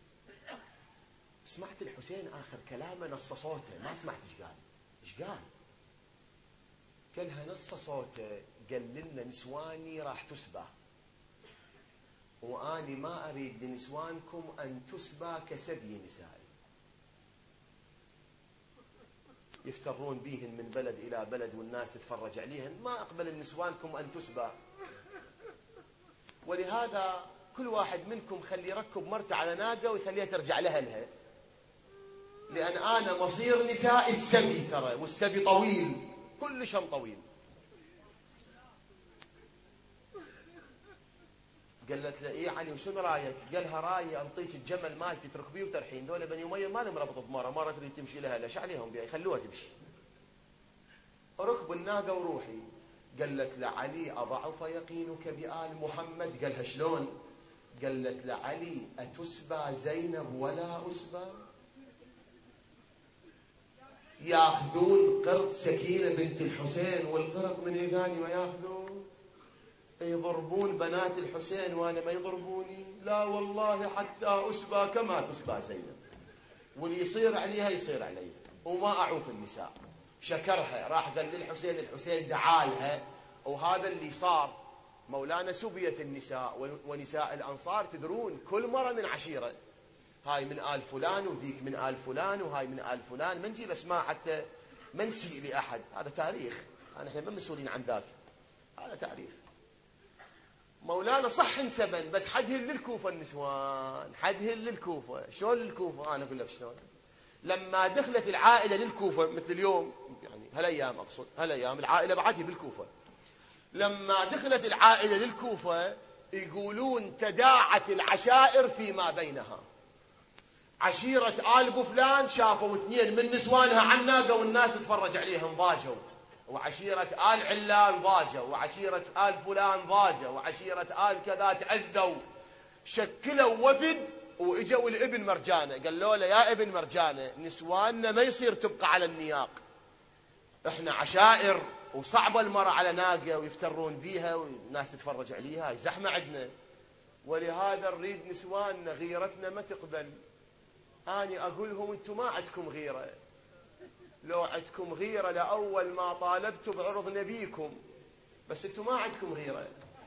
سمعت الحسين آخر كلامه نص صوته، ما سمعت ايش قال؟ قالها نص صوته قال لنا نسواني راح تسبى، وأني ما أريد لنسوانكم أن تسبى كسبي نسائي، يفترون بيهن من بلد إلى بلد والناس تتفرج عليهن، ما أقبل نسوانكم أن تسبى. ولهذا كل واحد منكم خلي يركب مرته على ناقة ويخليها ترجع لها، لأن أنا مصير نساء السبي ترى، والسبي طويل كل شم طويل. قالت له إيه علي وشنو رايك؟ قالها رايي أنطيك الجمل مالتي تركبيه وترحين، ذولا بني أمية ما لهم ربط بمرة تريد تمشي لها، ليش عليهم بيها يخلوها تمشي، ركب الناقة وروحي. قالت له علي أضعف يقينك بآل محمد؟ قالها شلون؟ قالت له علي أتسبى زينب ولا أسبى؟ ياخذون قرط سكينة بنت الحسين والقرط من ثاني ما ياخذون. يضربون بنات الحسين وأنا ما يضربوني؟ لا والله حتى أسبى كما تسبى زينب، واللي يصير عليها يصير علي، وما أعوف النساء. شكرها، راح قال للحسين، الحسين دعالها، وهذا اللي صار. مولانا سبيت النساء ونساء الأنصار تدرون كل مرة من عشيرة، هاي من آل فلان وذيك من آل فلان وهاي من آل فلان، ما نجيب أسماء حتى ما نسيء لأحد، هذا تاريخ، احنا ما مسؤولين عن ذاك، هذا تاريخ. مولانا صح انسبن، بس حدهن للكوفة النسوان، حدهن للكوفة. شلون للكوفة؟ أنا أقول لك شلون. لما دخلت العائلة للكوفة مثل اليوم، يعني هالأيام أقصد، هالأيام العائلة بعدها بالكوفة، لما دخلت العائلة للكوفة يقولون تداعت العشائر فيما بينها. عشيرة آل أبو فلان شافوا اثنين من نسوانها عناقة والناس تتفرج عليهم ضاجوا، وعشيرة آل علان ضاجوا، وعشيرة آل فلان ضاجوا، وعشيرة آل كذا تعذوا. شكلوا وفد واجوا الابن مرجانة، قالوا له يا ابن مرجانة نسواننا ما يصير تبقى على النياق، احنا عشائر وصعبة المرأة على ناقة ويفترون بيها والناس تتفرج عليها، زحمة عندنا، ولهذا نريد نسواننا غيرتنا ما تقبل. أنا أقولهم أنتم ما عندكم غيرة، لو عندكم غيرة لأول ما طالبتوا بعرض نبيكم، بس أنتم ما عندكم غيرة.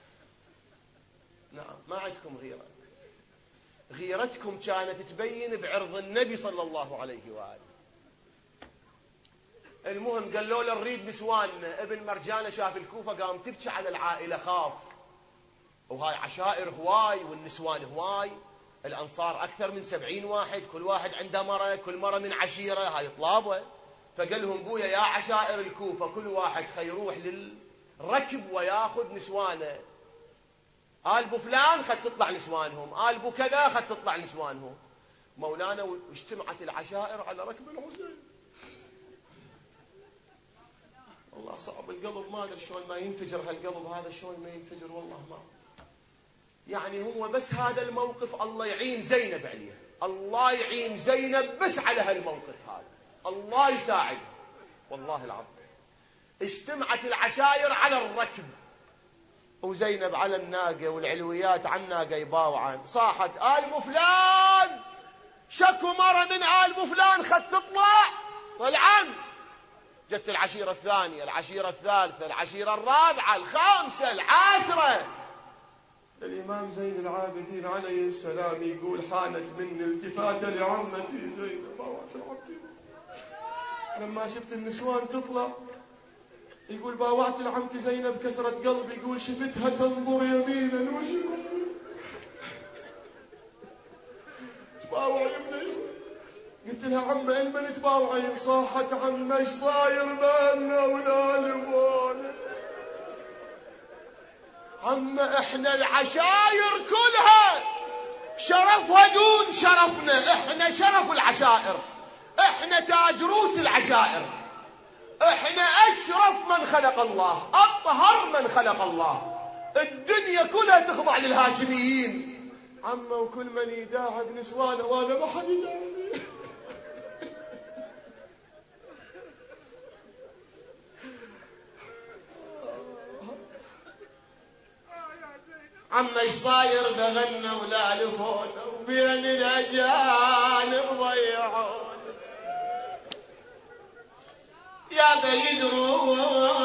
نعم ما عندكم غيرة، غيرتكم كانت تبين بعرض النبي صلى الله عليه وآله. المهم قالوا له نريد نسواننا. ابن مرجانة شاف الكوفة قام تبكي على العائلة، خاف، وهاي عشائر هواي والنسوان هواي، الأنصار أكثر من 70 واحد، كل واحد عنده مرة، كل مرة من عشيرة، هاي طلابة. فقال لهم بويا يا عشائر الكوفة كل واحد خيروح للركب وياخذ نسوانه، آل بو فلان خد تطلع نسوانهم، آل بو كذا خد تطلع نسوانهم. مولانا واجتمعت العشائر على ركب الحسين. والله صعب القلب، ما أدري شلون ما ينفجر هالقلب هذا، شلون ما ينفجر والله ما. يعني هو بس هذا الموقف الله يعين زينب عليه، الله يعين زينب بس على هالموقف هذا، الله يساعد والله العظيم. اجتمعت العشائر على الركب وزينب على الناقة والعلويات على الناقة يباوعن. صاحت آل بو فلان، شكو مرة من آل بو فلان خد تطلع، طلعن. جت العشيرة الثانية، العشيرة الثالثة، العشيرة الرابعة، الخامسة، العاشرة. الإمام زين العابدين عليه السلام يقول حانت مني التفاتة لعمتي زينب باوعت العبد. لما شفت النسوان تطلع يقول باوعت لعمتي زينب كسرت قلبي، يقول شفتها تنظر يمينا وشمالا، تباوع يمنا. قلت لها عمه المن تباوعين؟ صاحت عمه ايش صاير بالنا ولا لبونا؟ عمه احنا العشاير كلها شرفها دون شرفنا، احنا شرف العشائر، احنا تاج روس العشائر، احنا اشرف من خلق الله، اطهر من خلق الله، الدنيا كلها تخضع للهاشميين. عمه وكل من يداعب نسوانه وانا ما حد يداعبني. عم ايش صاير بغنى ولا لفون وبين الاجانب ضيعون، يا بيدرون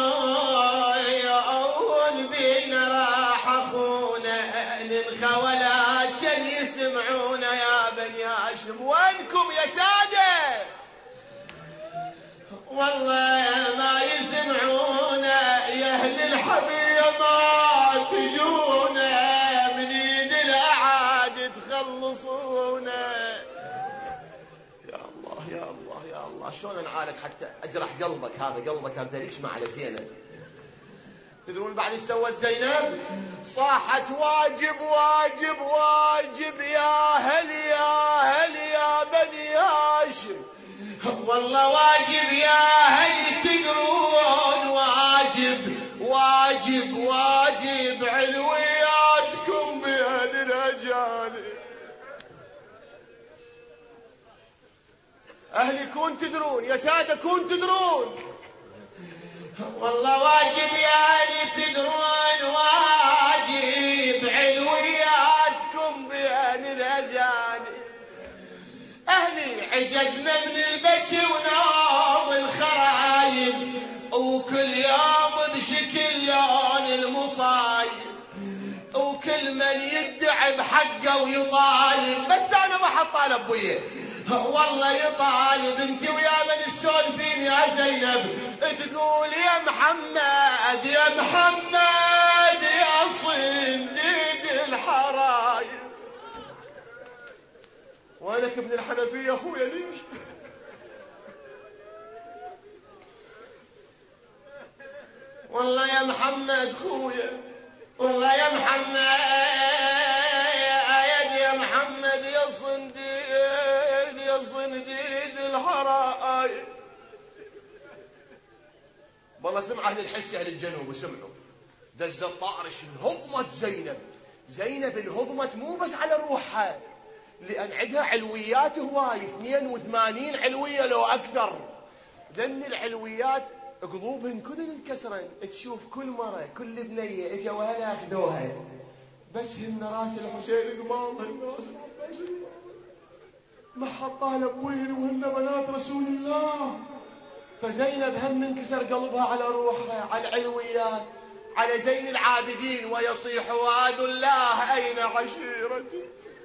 بينا راح اخونا للخولات شن يسمعونا يا بني هاشم. وينكم يا ساده؟ والله ما يسمعونا يا اهل الحبيب، ما تجونا من ايد الاعاد تخلصونا. يا الله يا الله يا الله، شلون نعالج حتى اجرح قلبك هذا؟ قلبك هذا ليش ما على زينب؟ تدرون بعد ايش سوت زينب؟ صاحت واجب واجب واجب يا هل يا هل يا بني هاشم، والله واجب يا هل تدرون، واجب واجب واجب علوياتكم بأهل الأجانب. أهلي كون تدرون يا سادة، كون تدرون، والله واجب يا أهلي تدرون، واجب عجزنا من البكي ونوم الخرايب، وكل يوم بشكل لون المصايب، وكل من يدعي بحقه ويطالب، بس انا ما حطالب بويه والله يطالب. انت ويا من تسولفين يا زينب، تقول يا محمد يا محمد يا صنديد الحرايب. وينك ابن الحنفيه اخويا ليش؟ والله يا محمد خويا، والله يا محمد يا محمد يا صنديد يا صنديد الحرايب. والله سمع اهل الحس اهل الجنوب وسمعوا دز الطارش انهضمت زينب. زينب انهضمت مو بس على روحها، لان عندها علويات هواي 82 علويه لو اكثر. ذن العلويات قلوبهن كل انكسرن، تشوف كل مرة كل بنية اجوا هلا اخذوها، بس هن راس الحسين قباضهن راس العباس ما حطاها لابوين وهن بنات رسول الله. فزينب هم انكسر قلبها على روحها، على العلويات، على زين العابدين ويصيح واد الله اين عشيرتي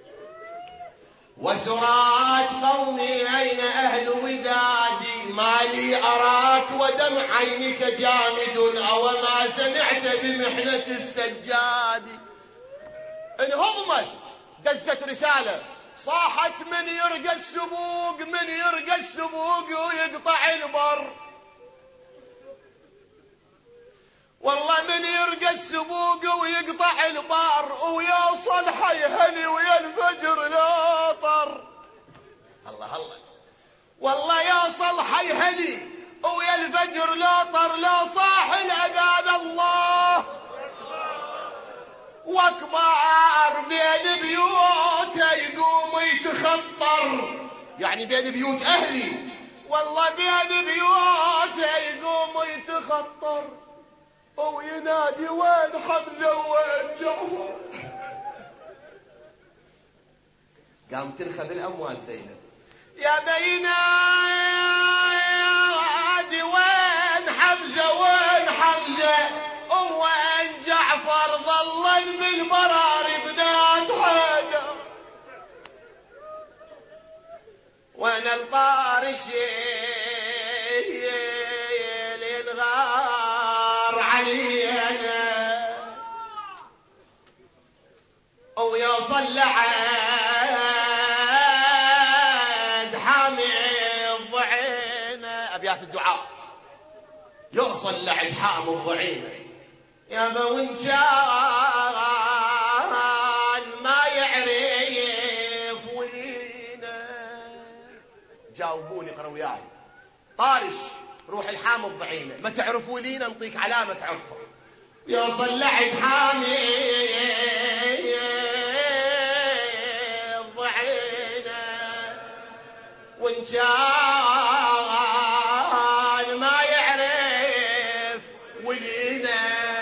وسرات قومي أين أهل ودادي، ما لي أراك ودمع عينك جامد أو ما سمعت بمحنة السجاد. انهضمت دزت رسالة صاحت من يرقى السبوق، من يرقى السبوق ويقطع البر. والله من يرقى السبوق ويقطع البار ويوصل حي هلي ويا الفجر لا طر. الله الله والله يوصل حي هلي ويا الفجر لا طر، لا صاح الأذان الله واكبر بين بيوته يقوم يتخطر، يعني بين بيوت أهلي والله بين بيوته يقوم يتخطر وينادي وين حمزة وين جعفر. قام تنخى بالأموال زينب يا بينادي وين حمزة وين حمزة وين جعفر، ظلن بالبراري بنات حيدر. وين الطارشي للغار علينا ويوصل لعد حامي الضعينة. أبيات الدعاء يوصل لعد حامي الضعينة يا وإن كان ما يعرف ولينا. جاوبوني قرأوا وياي طارش روح الحامي الضعينة، ما تعرفوا لينا نعطيك علامة تعرفه. يوصل لعد حامي الضعينة وإن كان ما يعرف ولينا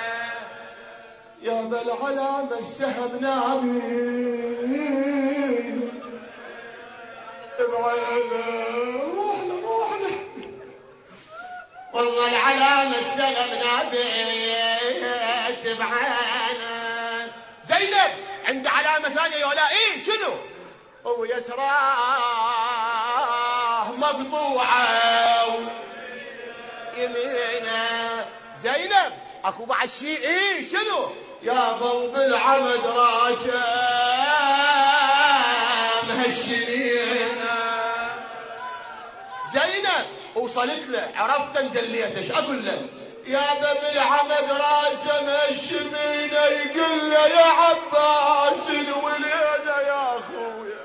يا بل علامة السهم نابي ابعينا روحنا والله العلامة السهم نابي تبعانا. زينب عند علامة ثانية يا ايه شنو؟ ويسراه مقطوعة يمينه. زينب اكو بعد شيء ايه شنو؟ يا بوب العمد راشة مهشلينا. زينب وصلت له عرفت اندليته ايش اقول له؟ يا باب العمد راسه مهشمينه يقول له يا عباس الولينا يا اخويا.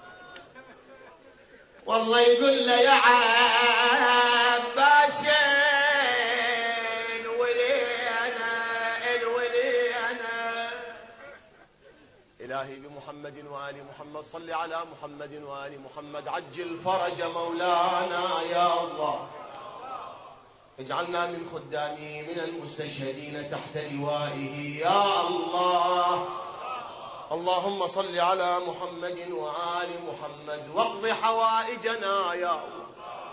والله يقول له يا عباس الولينا. إلهي بمحمد وآل محمد صل على محمد وآل محمد عجل فرج مولانا يا الله. اجعلنا من خدامه من المستشهدين تحت لوائه يا الله. اللهم صل على محمد وآل محمد. محمد واقض حوائجنا يا الله،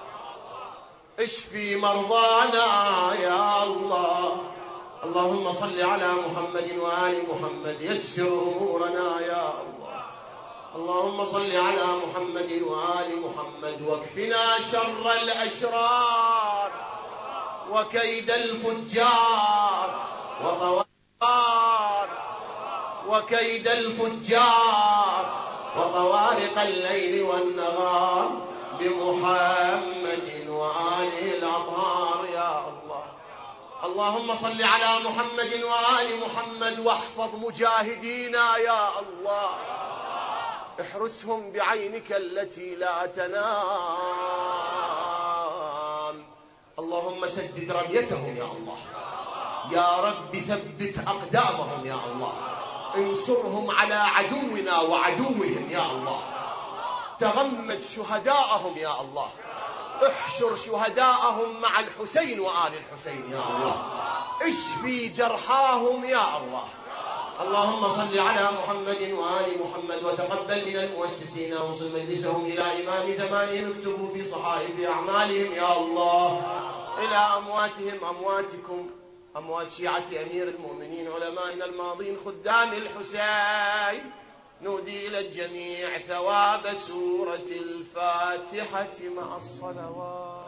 اشفي مرضانا يا الله. اللهم صل على محمد وآل محمد، يسر أمورنا يا الله. اللهم صل على محمد وآل محمد، واكفنا شر الأشرار وكيد الفجار وكيد الفجار وطوارق الليل والنهار بمحمد وآله الأطهار يا الله. اللهم صل على محمد وآل محمد، واحفظ مجاهدينا يا الله، احرسهم بعينك التي لا تنام. اللهم سدد رميتهم يا الله، يا رب ثبت أقدامهم يا الله، انصرهم على عدونا وعدوهم يا الله، تغمد شهداءهم يا الله، احشر شهداءهم مع الحسين وآل الحسين يا الله، اشفي جرحاهم يا الله. اللهم صل على محمد وآل محمد، وتقبل من المؤسسين وصل مجلسهم إلى إمام زمانهم، اكتبوا في صحائف أعمالهم يا الله. إلى أمواتهم، أمواتكم، أموات شيعة أمير المؤمنين علمائنا الماضين خدام الحسين، نودي إلى الجميع ثواب سورة الفاتحة مع الصلوات.